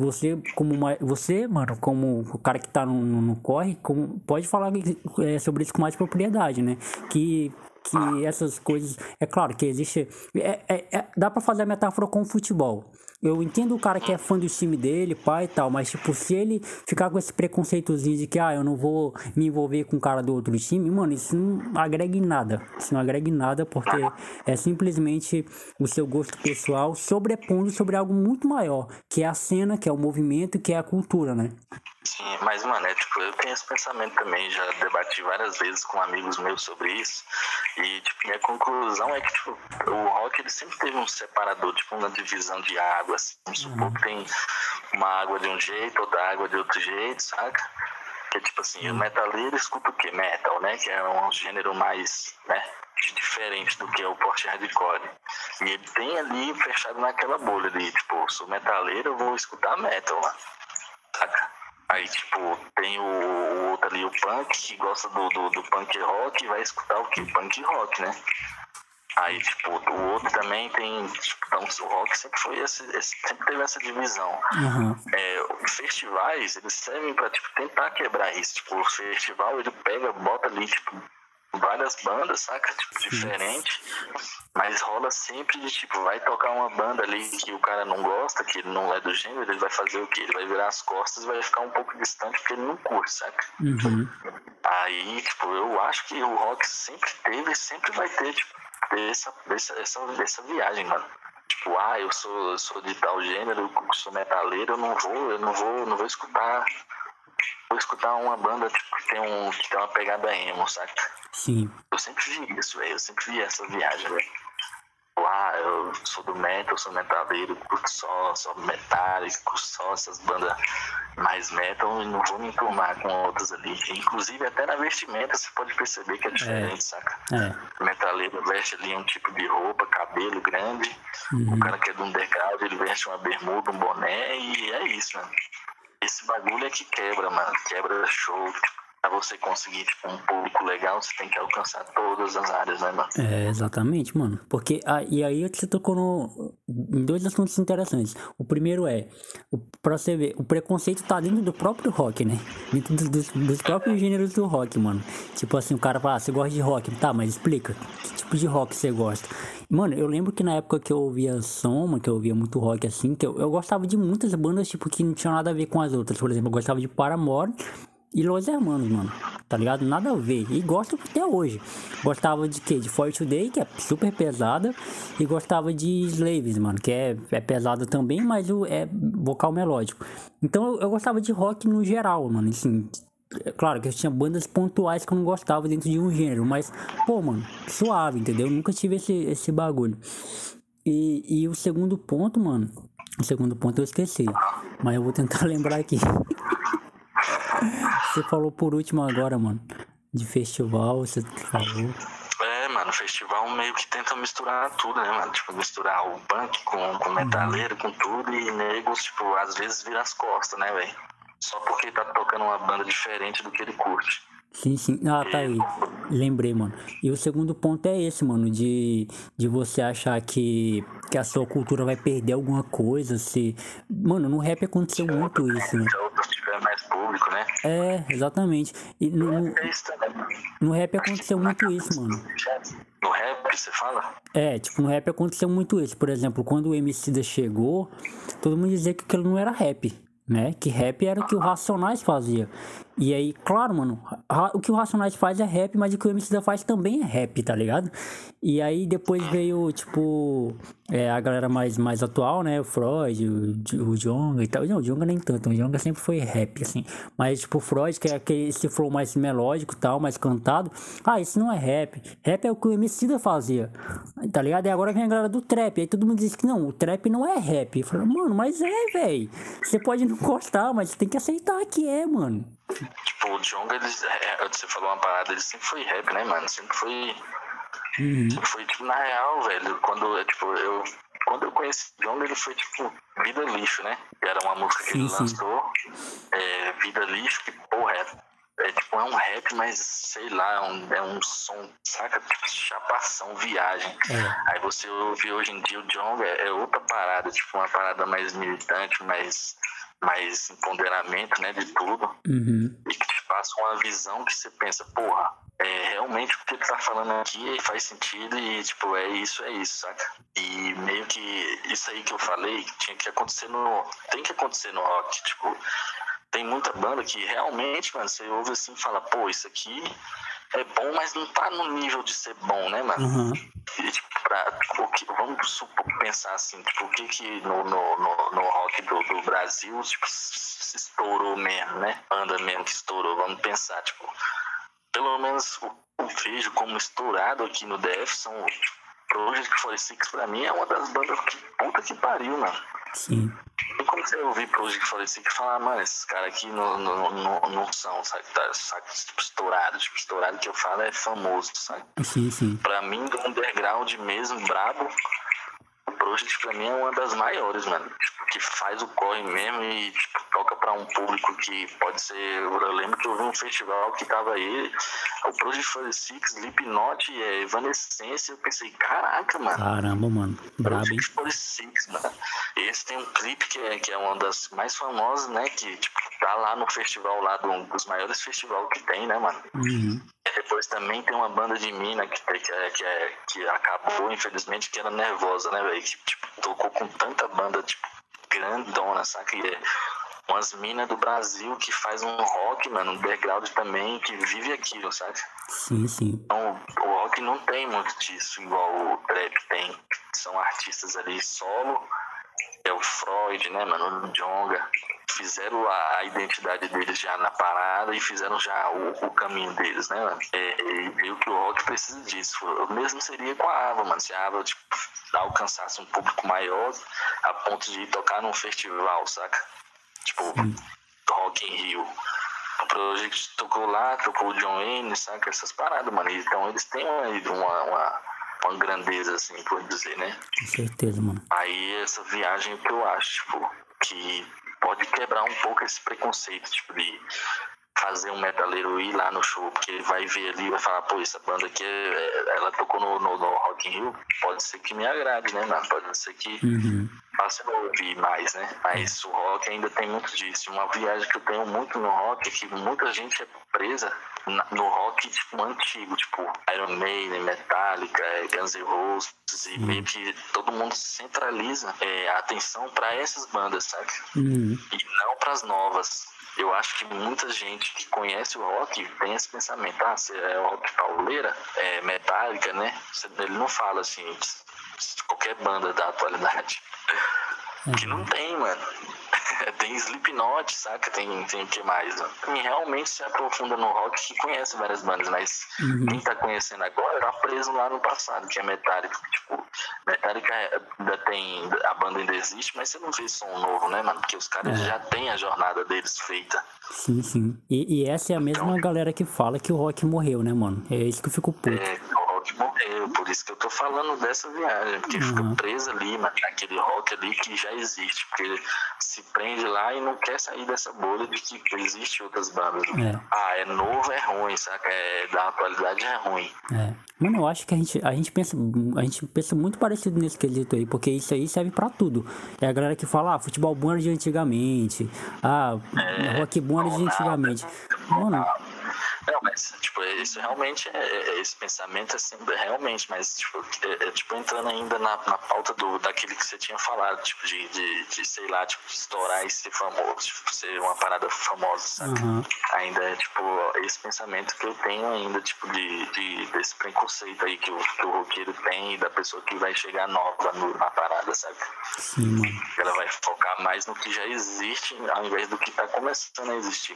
você, mano, como o cara que tá no corre, pode falar sobre isso com mais propriedade, né? Que essas coisas... É claro que existe... dá pra fazer a metáfora com o futebol. Eu entendo o cara que é fã do time dele, pai e tal, mas, tipo, se ele ficar com esse preconceitozinho de que, eu não vou me envolver com o cara do outro time, mano, isso não agrega em nada. Isso não agrega em nada, porque é simplesmente o seu gosto pessoal sobrepondo sobre algo muito maior, que é a cena, que é o movimento, que é a cultura, né? Sim, mas, mano, tipo, eu tenho esse pensamento também, já debati várias vezes com amigos meus sobre isso, e, tipo, minha conclusão é que, tipo, o rock, ele sempre teve um separador, tipo, uma divisão de água, assim, vamos supor que tem uma água de um jeito, outra água de outro jeito, saca? Que, tipo assim, o metaleiro escuta o quê? Metal, né? Que é um gênero mais, né, diferente do que é o post-hardcore. E ele tem ali, fechado naquela bolha de, tipo, eu sou metaleiro, eu vou escutar metal lá, saca? Aí, tipo, tem o outro ali, o punk, que gosta do punk rock e vai escutar o quê? Punk rock, né? Aí, tipo, o outro também tem... Tipo, então, o rock sempre foi sempre teve essa divisão. Festivais, eles servem pra, tipo, tentar quebrar isso. Tipo, o festival, ele pega, bota ali, tipo, várias bandas, saca? Tipo, diferente. Mas rola sempre de, tipo, vai tocar uma banda ali que o cara não gosta, que ele não é do gênero, ele vai fazer o quê? Ele vai virar as costas e vai ficar um pouco distante porque ele não curte, saca? Aí, tipo, eu acho que o rock sempre teve e sempre vai ter, tipo, essa viagem, mano. Tipo, eu sou de tal gênero, eu sou metaleiro, eu não vou escutar. Vou escutar uma banda, tipo, que tem uma pegada emo, saca? Sim. Eu sempre vi isso, velho. Eu sempre vi essa viagem, velho. Eu sou do metal, eu sou metaleiro, curto só metálico, só essas bandas mais metal, e não vou me enturmar com outras ali. Inclusive, até na vestimenta você pode perceber que é diferente, saca? O metaleiro veste ali um tipo de roupa, cabelo grande. O cara que é do underground, ele veste uma bermuda, um boné, e é isso, mano. Esse bagulho é que quebra, mano. Quebra show. Pra você conseguir, tipo, um público legal, você tem que alcançar todas as áreas, né, mano? Exatamente, mano. Porque, e aí você tocou em dois assuntos interessantes. O primeiro pra você ver, o preconceito tá dentro do próprio rock, né? Dentro dos próprios gêneros do rock, mano. Tipo assim, o cara fala, você gosta de rock? Tá, mas explica. Que tipo de rock você gosta? Mano, eu lembro que na época que eu ouvia Soma, que eu ouvia muito rock assim, que eu gostava de muitas bandas, tipo, que não tinham nada a ver com as outras. Por exemplo, eu gostava de Paramore e Los Hermanos, mano, tá ligado? Nada a ver. E gosto até hoje. Gostava de quê? De For Today, que é super pesada. E gostava de Slaves, mano, que é pesada também, mas é vocal melódico. Então eu gostava de rock no geral, mano. Assim, claro que eu tinha bandas pontuais que eu não gostava dentro de um gênero. Mas, pô, mano, suave, entendeu? Nunca tive esse bagulho. E o segundo ponto, mano. O segundo ponto eu esqueci. Mas eu vou tentar lembrar aqui. Você falou por último agora, mano, de festival, você falou. Mano, o festival meio que tenta misturar tudo, né, mano? Tipo, misturar o punk com metaleiro, com tudo, e negros, tipo, às vezes vira as costas, né, velho? Só porque tá tocando uma banda diferente do que ele curte. Sim. Tá aí. Lembrei, mano. E o segundo ponto é esse, mano, de você achar que a sua cultura vai perder alguma coisa, se... Mano, no rap aconteceu muito isso, né? Se outros tiver mais público, né? Exatamente. E no rap aconteceu muito isso, mano. No rap, você fala? Tipo, no rap aconteceu muito isso. Por exemplo, quando o Emicida chegou, todo mundo dizia que aquilo não era rap, né? Que rap era o que o Racionais fazia. E aí, claro, mano, o que o Racionais faz é rap, mas o que o Emicida faz também é rap, tá ligado? E aí depois veio, tipo, a galera mais atual, né? O Freud, o Djonga e tal. Não, o Djonga nem tanto, o Djonga sempre foi rap, assim. Mas, tipo, o Freud, que é esse flow mais melódico e tal, mais cantado. Isso não é rap. Rap é o que o Emicida fazia, tá ligado? E agora vem a galera do trap. Aí todo mundo diz que não, o trap não é rap. Eu falo, mano, mas velho. Você pode não gostar, mas você tem que aceitar que mano. Tipo, o Djonga, você falou uma parada, ele sempre foi rap, né, mano? Sempre foi... Sempre foi, tipo, na real, velho, quando eu conheci o Djonga, ele foi, tipo, Vida Lixo, né? Que era uma música que ele lançou, Vida Lixo, que, porra, é tipo tipo, é um rap, mas sei lá, é um som, saca? Tipo, chapação, viagem. Aí você ouve hoje em dia o Djonga, é outra parada, tipo, uma parada mais militante, mais empoderamento, né, de tudo. E que te passa uma visão que você pensa, porra, realmente o que ele tá falando aqui faz sentido e, tipo, é isso, saca? E meio que isso aí que eu falei tem que acontecer no rock, tipo, tem muita banda que realmente, mano, você ouve assim e fala, pô, isso aqui é bom, mas não tá no nível de ser bom, né, mano? E, tipo, vamos pensar assim, tipo, o que no rock do Brasil, tipo, se estourou mesmo, né? Banda mesmo que estourou, vamos pensar, tipo, pelo menos o que eu vejo como estourado aqui no DF são Project 46, pra mim é uma das bandas que puta que pariu, mano. Sim. E como você ouvir Project 46 e falar, mano, esses caras aqui não são, sabe, tipo, estourado. Tipo, estourado que eu falo é famoso, sabe? Sim. Pra mim, do underground mesmo, brabo, o Project pra mim é uma das maiores, mano. Tipo, que faz o corre mesmo e, tipo, toca pra um público que pode ser... Eu lembro que eu vi um festival que tava aí, o Project 46, Slipknot e Evanescence, eu pensei, caraca, mano. Caramba, mano. Brabo, hein? Project 46, mano. Esse tem um clipe que é uma das mais famosas, né? Que, tipo, tá lá no festival, lá dos maiores festivais que tem, né, mano? E depois também tem uma banda de mina que acabou, infelizmente, que era Nervosa, né, velho? Que, tipo, tocou com tanta banda, tipo, grandona, saca? E umas minas do Brasil que faz um rock, mano, um background também, que vive aquilo, sabe? Sim. Então, o rock não tem muito disso, igual o trap tem. São artistas ali solo, é o Freud, né, mano, o Djonga. Fizeram a identidade deles já na parada e fizeram já o caminho deles, né, mano? E o que o rock precisa disso. O mesmo seria com a Ava, mano. Se a Ava, tipo, alcançasse um público maior a ponto de ir tocar num festival, saca? Tipo, Rock in Rio. O Project tocou lá, tocou o John Wayne, saca? Essas paradas, mano. Então eles têm uma grandeza, assim, por dizer, né? Com certeza, mano. Aí essa viagem é que eu acho, tipo, que pode quebrar um pouco esse preconceito, tipo, de fazer um metaleiro ir lá no show, porque ele vai ver ali e vai falar, pô, essa banda aqui, ela tocou no Rock in Rio, pode ser que me agrade, né, mano? Pode ser que faça eu ouvir mais, né? Mas o rock ainda tem muito disso. Uma viagem que eu tenho muito no rock é que muita gente é presa no rock, tipo, antigo, tipo Iron Maiden, Metallica, Guns N' Roses, e meio que todo mundo centraliza a atenção pra essas bandas, sabe? E não pras novas. Eu acho que muita gente que conhece o rock tem esse pensamento, se é rock pauleira, Metallica, né? Ele não fala assim, de qualquer banda da atualidade. Que não tem, mano. Tem Slipknot, saca? Tem o que mais? Mano? Quem realmente se aprofunda no rock que conhece várias bandas, mas quem tá conhecendo agora tá preso lá no passado, que é Metallica. Tipo, Metallica ainda tem. A banda ainda existe, mas você não vê som novo, né, mano? Porque os caras já têm a jornada deles feita. Sim. E essa é a mesma galera que fala que o rock morreu, né, mano? É isso que eu fico puto. O rock morreu, por isso que eu tô falando dessa viagem, porque fica preso ali, mano, naquele rock ali que já existe, porque ele se prende lá e não quer sair dessa bolha de que existe outras bandas. É novo, é ruim, saca? Da atualidade é ruim. Mano, eu acho que a gente pensa muito parecido nesse quesito aí, porque isso aí serve pra tudo. É a galera que fala, futebol bom era de antigamente, rock bom era de antigamente. Mano... Não, mas, tipo, isso realmente esse pensamento é sempre realmente, mas, tipo, tipo entrando ainda na pauta daquele que você tinha falado, tipo, de sei lá, tipo, estourar e ser famoso, tipo, ser uma parada famosa, sabe? Ainda é, tipo, esse pensamento que eu tenho ainda, tipo, desse preconceito aí que o roqueiro tem e da pessoa que vai chegar nova na parada, sabe? Sim, mano. Ela vai focar mais no que já existe, ao invés do que tá começando a existir.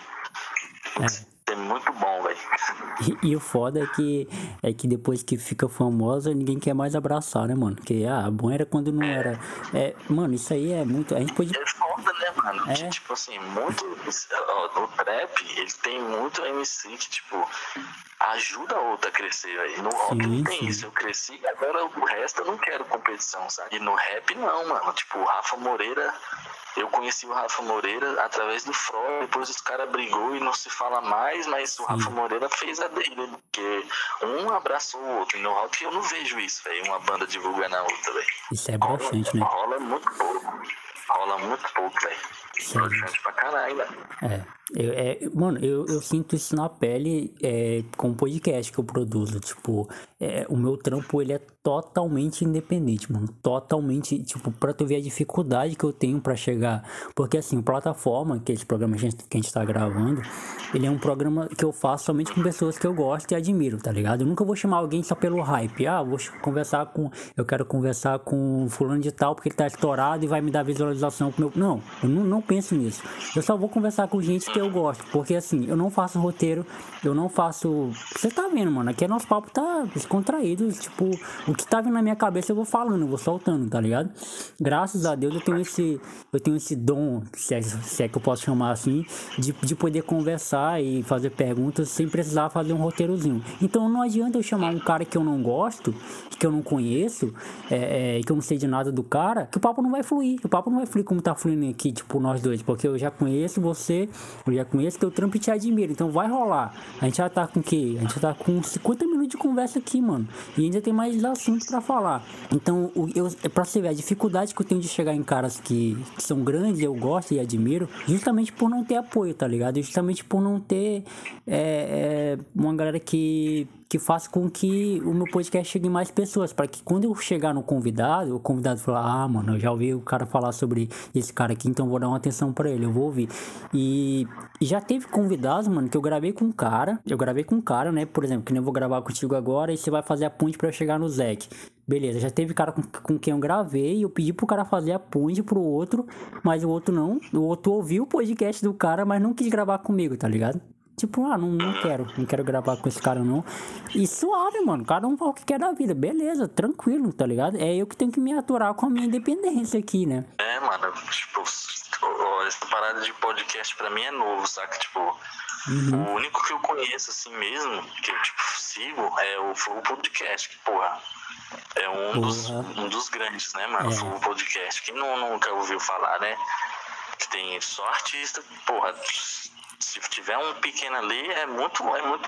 É muito bom, velho. E o foda é que depois que fica famosa, ninguém quer mais abraçar, né, mano? Porque, bom era quando não era. Mano, isso aí é muito. A gente podia. É foda, né, mano, que, tipo assim, muito, no trap, ele tem muito MC que, tipo, ajuda a outra a crescer, velho. No rock não tem isso, eu cresci, agora o resto eu não quero competição, sabe? E no rap não, mano, tipo, o Rafa Moreira, eu conheci o Rafa Moreira através do Fro, depois os caras brigou e não se fala mais, mas o Rafa Moreira fez a dele, porque um abraçou o outro. E no rock eu não vejo isso, velho, uma banda divulgando a outra, velho. Isso é broxante, né? Rola muito pouco, velho. Broxante pra caralho, velho. Mano, eu sinto isso na pele com o podcast que eu produzo. Tipo, o meu trampo, ele é totalmente independente, mano. Totalmente, tipo, pra tu ver a dificuldade que eu tenho pra chegar. Porque, assim, o Plataforma, que é esse programa que a gente tá gravando, ele é um programa que eu faço somente com pessoas que eu gosto e admiro, tá ligado? Eu nunca vou chamar alguém só pelo hype. Eu quero conversar com fulano de tal porque ele tá estourado e vai me dar visualização pro meu... Não, eu não penso nisso. Eu só vou conversar com gente que eu gosto, porque assim, eu não faço roteiro, eu não faço... Você tá vendo, mano, aqui nosso papo tá descontraído, tipo, o que tá vindo na minha cabeça eu vou falando, eu vou soltando, tá ligado? Graças a Deus eu tenho esse dom, se é que eu posso chamar assim, de poder conversar e fazer perguntas sem precisar fazer um roteirozinho. Então não adianta eu chamar um cara que eu não gosto, que eu não conheço, que eu não sei de nada do cara, que o papo não vai fluir, como tá fluindo aqui, tipo, nós dois, porque eu já conheço você, eu já conheço teu trampo e te admiro, então vai rolar. A gente já tá com o quê? A gente já tá com 50 minutos de conversa aqui, mano, e ainda tem mais assunto pra falar. Então, pra você ver a dificuldade que eu tenho de chegar em caras que são grandes, eu gosto e admiro, justamente por não ter apoio, tá ligado? Justamente por não ter uma galera que faça com que o meu podcast chegue em mais pessoas, para que quando eu chegar no convidado, o convidado falar, mano, eu já ouvi o cara falar sobre esse cara aqui, então vou dar uma atenção para ele, eu vou ouvir. E já teve convidados, mano, que eu gravei com um cara, né, por exemplo, que nem eu vou gravar contigo agora e você vai fazer a ponte para eu chegar no Zeke. Beleza, já teve cara com quem eu gravei e eu pedi pro cara fazer a ponte pro outro, mas o outro não. O outro ouviu o podcast do cara, mas não quis gravar comigo, tá ligado? Tipo, não quero gravar com esse cara não. E suave, mano, cada um fala o que quer da vida, beleza, tranquilo, tá ligado? É eu que tenho que me aturar com a minha independência aqui, né? Mano, tipo, essa parada de podcast pra mim é novo, saca? Tipo, o único que eu conheço assim mesmo, que eu, tipo, sigo, é o Flow Podcast, que, porra, é um dos grandes, né, mano? O Flow Podcast, que nunca ouviu falar, né? Que tem só artista, porra... Se tiver um pequeno ali, é muito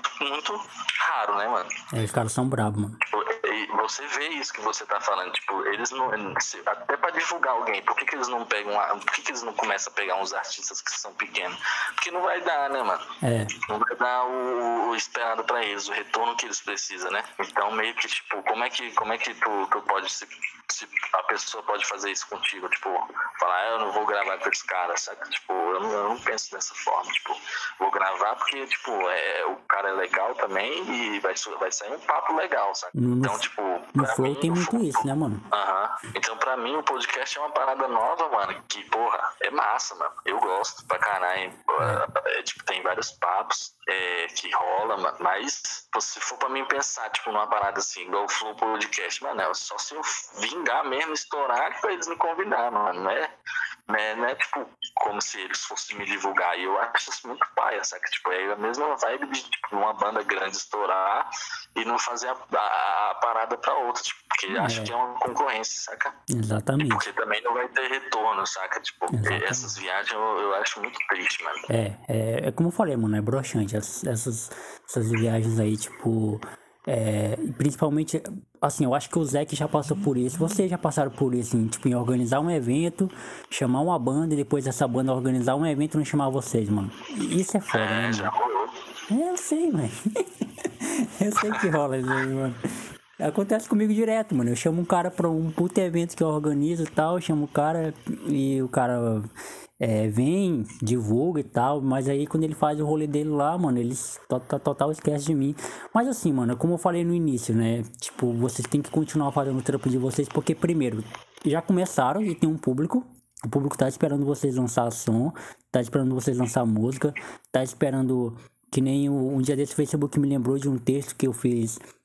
raro, né, mano? Os caras são bravos, mano. Tipo, você vê isso que você tá falando, tipo, eles não... Até pra divulgar alguém, por que eles não pegam... Por que eles não começam a pegar uns artistas que são pequenos? Porque não vai dar, né, mano? Não vai dar o esperado pra eles, o retorno que eles precisam, né? Então, meio que, tipo, como é que tu pode se a pessoa pode fazer isso contigo, tipo, falar, eu não vou gravar com esse cara, sabe? Tipo, eu não penso dessa forma, tipo, vou gravar porque, tipo, o cara é legal também e vai sair um papo legal, sabe? Então, tipo, no Flow tem muito isso, né, mano? Então, pra mim, o podcast é uma parada nova, mano, que, porra, é massa, mano. Eu gosto pra caralho. Tipo, tem vários papos que rola, mano, mas se for pra mim pensar, tipo, numa parada assim, igual o Flow Podcast, mano, é só se eu vingar mesmo, estourar, pra eles me convidar, mano, não é tipo, como se eles fossem me divulgar, e eu acho isso muito paia, saca? Tipo, é a mesma vibe de, tipo, uma banda grande estourar e não fazer a parada pra outra, tipo, porque acho que é uma concorrência, saca? Exatamente. Porque também não vai ter retorno, saca? Tipo, essas viagens eu acho muito triste, mano. É como eu falei, mano, é broxante, essas viagens aí, tipo... principalmente, assim, eu acho que o Zeke já passou por isso, vocês já passaram por isso, assim, tipo, em organizar um evento, chamar uma banda e depois dessa banda organizar um evento e não chamar vocês, mano. Isso é foda, né, mano? Já rolou. Eu sei, mano. Eu sei que rola isso aí, mano. Acontece comigo direto, mano. Eu chamo um cara pra um puto evento que eu organizo e tal, chamo o cara e o cara... vem, divulga e tal, mas aí quando ele faz o rolê dele lá, mano, eles total esquece de mim. Mas assim, mano, como eu falei no início, né, tipo, vocês têm que continuar fazendo o trampo de vocês, porque primeiro, já começaram e tem um público, o público tá esperando vocês lançar som, tá esperando vocês lançar música, tá esperando, que nem um dia desse o Facebook me lembrou de um texto que eu fiz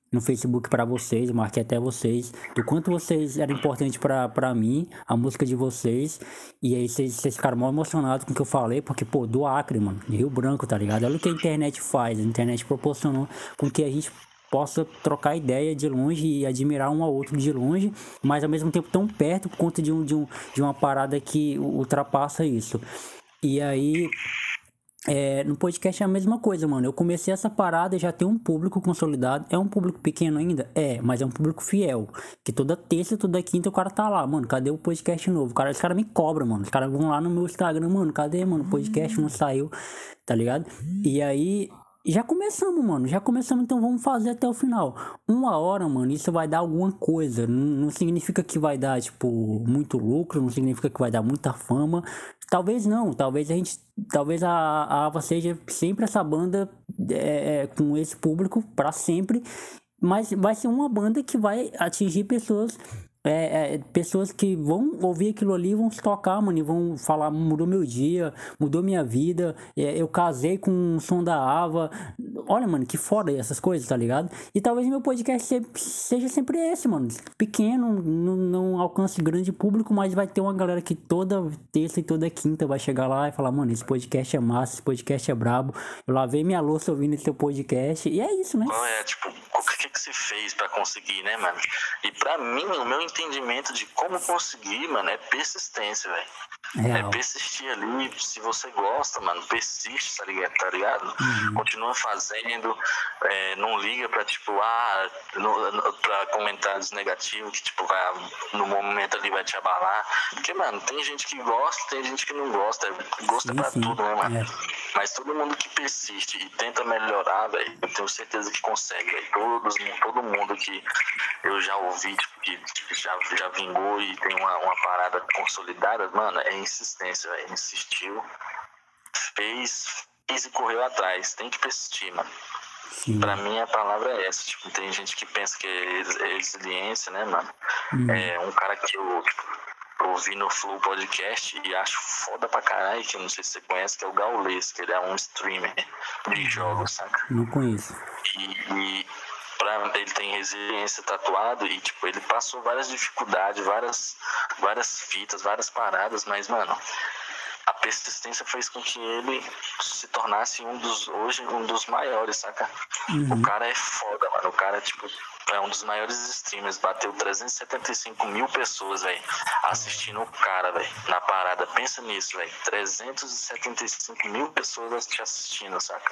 no Facebook pra vocês, eu marquei até vocês, do quanto vocês eram importantes pra mim, a música de vocês, e aí vocês ficaram mal emocionados com o que eu falei, porque, pô, do Acre, mano, de Rio Branco, tá ligado? Olha o que a internet faz, a internet proporcionou com que a gente possa trocar ideia de longe e admirar um ao outro de longe, mas ao mesmo tempo tão perto por conta de uma parada que ultrapassa isso. E aí, no podcast é a mesma coisa, mano. Eu comecei essa parada e já tem um público consolidado. É um público pequeno ainda? Mas é um público fiel. Que toda terça, toda quinta o cara tá lá, mano. Cadê o podcast novo? Os caras me cobram, mano. Os caras vão lá no meu Instagram, mano. Cadê, mano? O podcast não saiu, tá ligado? E aí, já começamos, mano. Já começamos, então vamos fazer até o final. 1 hora, mano, isso vai dar alguma coisa. Não significa que vai dar, tipo, muito lucro. Não significa que vai dar muita fama. Talvez não. Talvez a Ava seja sempre essa banda com esse público pra sempre. Mas vai ser uma banda que vai atingir pessoas. Pessoas que vão ouvir aquilo ali, vão se tocar, mano, e vão falar, mudou meu dia, mudou minha vida, eu casei com o som da Ava. Olha, mano, que foda essas coisas, tá ligado? E talvez meu podcast seja sempre esse, mano, pequeno, não alcance grande público, mas vai ter uma galera que toda terça e toda quinta vai chegar lá e falar, mano, esse podcast é massa, esse podcast é brabo, eu lavei minha louça ouvindo esse seu podcast, e é isso, né? Tipo, o que se fez pra conseguir, né, mano? E pra mim, o meu entendimento de como conseguir, mano, é persistência, velho. É persistir ali. Se você gosta, mano, persiste, tá ligado? Uhum. Continua fazendo, não liga pra, tipo, pra comentários negativos que, tipo, no momento ali vai te abalar. Porque, mano, tem gente que gosta, tem gente que não gosta. Gosto é pra tudo, né, mano? Mas todo mundo que persiste e tenta melhorar, velho, eu tenho certeza que consegue, velho. Todo mundo que eu já ouvi, tipo, que já vingou e tem uma parada consolidada, mano, é insistência, velho. Insistiu, fez e correu atrás. Tem que persistir, mano. Sim. Pra mim a palavra é essa. Tipo, tem gente que pensa que é resiliência, né, mano? É um cara que eu ouvi no Flow Podcast e acho foda pra caralho, que eu não sei se você conhece, que é o Gaules, que ele é um streamer de jogos, saca? Não conheço. E ele tem resiliência tatuado e, tipo, ele passou várias dificuldades, várias fitas, várias paradas, mas, mano, a persistência fez com que ele se tornasse hoje um dos maiores, saca? O cara é foda, mano. O cara, tipo, é um dos maiores streamers. Bateu 375 mil pessoas, velho, assistindo o cara, velho, na parada. Pensa nisso, velho. 375 mil pessoas te assistindo, saca?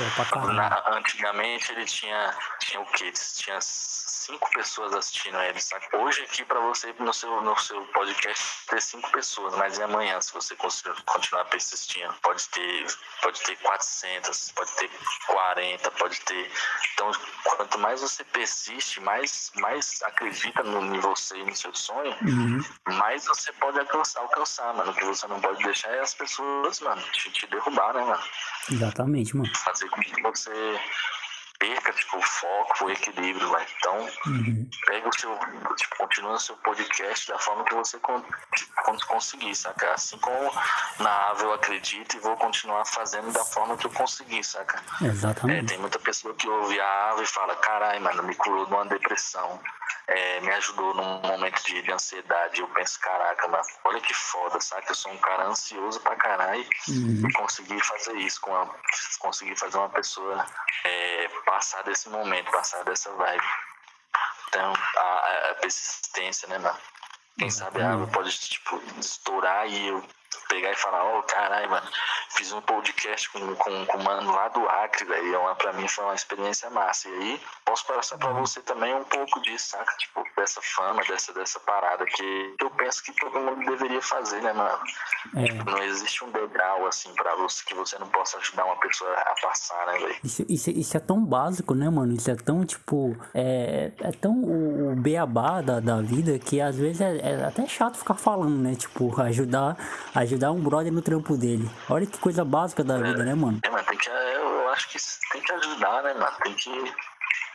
Antigamente ele tinha o quê? Tinha 5 pessoas assistindo ele, saca? Hoje aqui pra você, no seu podcast, ter 5 pessoas, mas e amanhã, se você continuar persistindo? Pode ter 400, pode ter 40, pode ter... Então, quanto mais você persiste, mais acredita em você e no seu sonho, mais você pode alcançar, mano. O que você não pode deixar é as pessoas, mano, te derrubar, né, mano? Exatamente, mano. Fazer com que você perca, tipo, o foco, o equilíbrio, velho. Então, pega o seu, tipo, continua o seu podcast da forma que você conseguir, saca? Assim como na Ave eu acredito e vou continuar fazendo da forma que eu conseguir, saca? Exatamente. Tem muita pessoa que ouve a Ave e fala, caralho, mano, me curou de uma depressão, me ajudou num momento de ansiedade. Eu penso, caraca, mano, olha que foda, saca? Eu sou um cara ansioso pra caralho e consegui fazer isso, consegui fazer uma pessoa passar desse momento, passar dessa vibe. Então, a persistência, né, mano? Quem sabe a água pode, tipo, estourar e eu pegar e falar, caralho, mano, fiz um podcast com um mano lá do Acre, velho. Pra mim foi uma experiência massa. E aí, posso passar pra você também um pouco disso, saca? Tipo, dessa fama, dessa parada que eu penso que todo mundo deveria fazer, né, mano? Tipo, não existe um degrau, assim, pra você, que você não possa ajudar uma pessoa a passar, né, velho? Isso é tão básico, né, mano? Isso é tão, tipo, é tão o beabá da vida que às vezes é até chato ficar falando, né? Tipo, ajudar um brother no trampo dele. Olha que coisa básica da vida, né, mano? Mas eu acho que tem que ajudar, né, mano? Tem que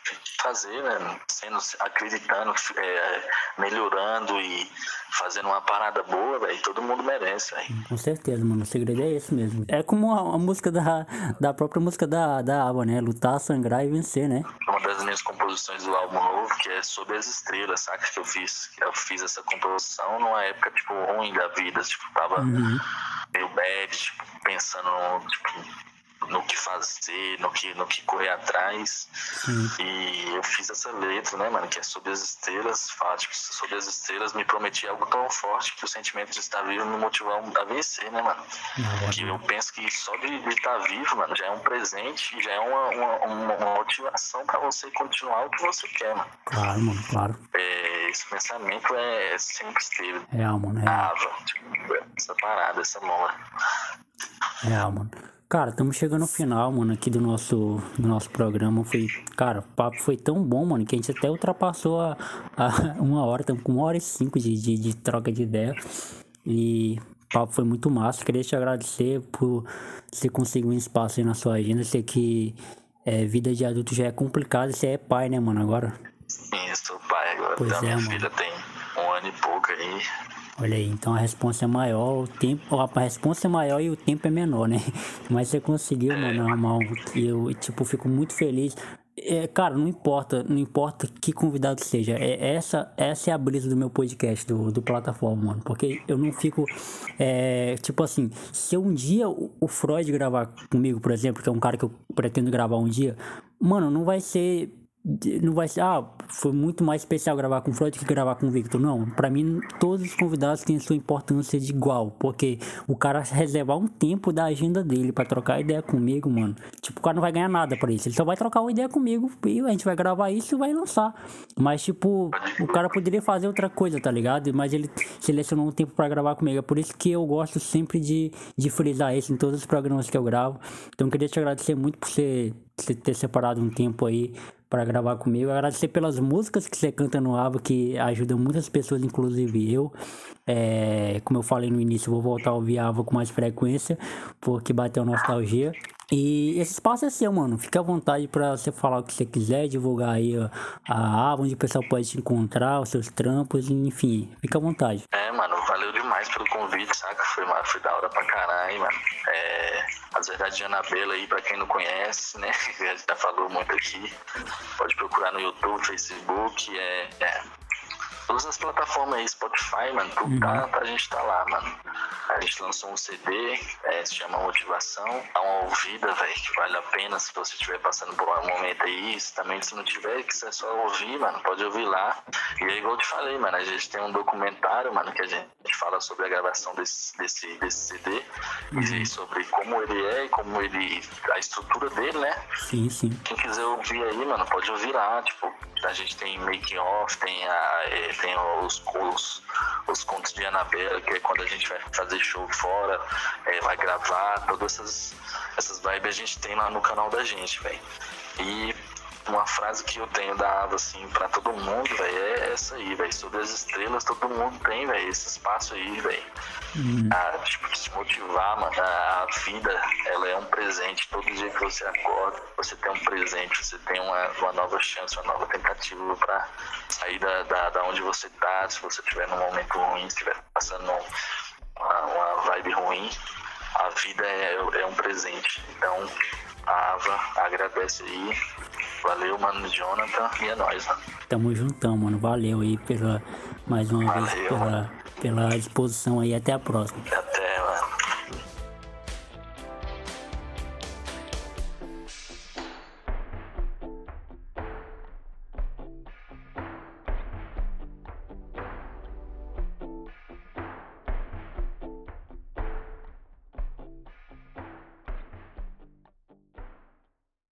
fazer, né? Acreditando, melhorando e fazendo uma parada boa, velho. Todo mundo merece, velho. Com certeza, mano. O segredo é esse mesmo. É como a música da própria música da ABBA, né? Lutar, sangrar e vencer, né? Uma das minhas composições do álbum novo, que é Sobre as Estrelas, saca? Que eu fiz essa composição numa época, tipo, ruim da vida. Tipo, tava meio bad, tipo, pensando, tipo, no que fazer, no que correr atrás. E eu fiz essa letra, né, mano, que é sobre as estrelas. Fala, tipo, sobre as estrelas me prometi algo tão forte que o sentimento de estar vivo me motivou a vencer, né, mano? Que eu penso que só de estar vivo, mano, já é um presente e já é uma motivação pra você continuar o que você quer, mano. Claro, mano, claro. Esse pensamento sempre esteve. Real, mano, real. Tipo, essa parada, essa mola. Real, mano. Cara, estamos chegando ao final, mano, aqui do nosso programa. Cara, o papo foi tão bom, mano, que a gente até ultrapassou a 1 hora. Estamos com 1h05 de troca de ideia. E o papo foi muito massa. Queria te agradecer por você conseguir um espaço aí na sua agenda. Sei que vida de adulto já é complicado. Você é pai, né, mano, agora? Sim, eu sou pai agora. Pois então, minha mano. filha tem 1 ano e pouco aí. Olha aí, então a responsa é maior, a responsa é maior e o tempo é menor, né? Mas você conseguiu, mano, arrumar eu, tipo, fico muito feliz. Cara, não importa que convidado seja. Essa é a brisa do meu podcast, do plataforma, mano. Porque eu não fico, tipo assim, se um dia o Freud gravar comigo, por exemplo, que é um cara que eu pretendo gravar um dia, mano, não vai ser, foi muito mais especial gravar com o Freud que gravar com o Victor. Não, pra mim todos os convidados têm a sua importância de igual, porque o cara reservar um tempo da agenda dele pra trocar ideia comigo, mano, tipo, o cara não vai ganhar nada pra isso, ele só vai trocar uma ideia comigo e a gente vai gravar isso e vai lançar. Mas tipo, o cara poderia fazer outra coisa, tá ligado? Mas ele selecionou um tempo pra gravar comigo. É por isso que eu gosto sempre de frisar isso em todos os programas que eu gravo. Então eu queria te agradecer muito por você ter separado um tempo aí para gravar comigo, agradecer pelas músicas que você canta no Ava, que ajudam muitas pessoas, inclusive eu. Como eu falei no início, eu vou voltar a ouvir a Ava com mais frequência, porque bateu nostalgia. E esse espaço é seu, mano. Fica à vontade para você falar o que você quiser, divulgar aí a Ava, onde o pessoal pode te encontrar, os seus trampos, enfim, fica à vontade. Mano, valeu demais pelo convite, saca? Foi da hora pra caralho, mano. As Verdades de Anabela aí, pra quem não conhece, né? Já falou muito aqui. Pode procurar no YouTube, Facebook, todas as plataformas aí, Spotify, mano, tudo a gente tá lá, mano. A gente lançou um CD, se chama Motivação. Dá uma ouvida, velho, que vale a pena se você estiver passando por um momento aí. Também, se não tiver, quiser só ouvir, mano, pode ouvir lá. E aí, igual eu te falei, mano, a gente tem um documentário, mano, que a gente fala sobre a gravação desse CD. E sobre como ele e como a estrutura dele, né? Sim, sim. Quem quiser ouvir aí, mano, pode ouvir lá, tipo, a gente tem making off, tem os contos de Anabela, que é quando a gente vai fazer show fora, vai gravar, todas essas vibes a gente tem lá no canal da gente, velho. E uma frase que eu tenho dado, assim, pra todo mundo, velho, é essa aí, velho. Sobre as estrelas, todo mundo tem, velho, esse espaço aí, velho. Tipo, se motivar, mano. A vida, ela é um presente. Todo dia que você acorda, você tem um presente, você tem uma nova chance, uma nova tentativa pra sair da onde você tá. Se você estiver num momento ruim, se estiver passando uma vibe ruim, a vida é um presente. Então, a Ava agradece aí. Valeu, mano, Jonathan, e é nóis, mano. Tamo juntão, mano. Valeu aí mais uma vez pela exposição aí. Até a próxima.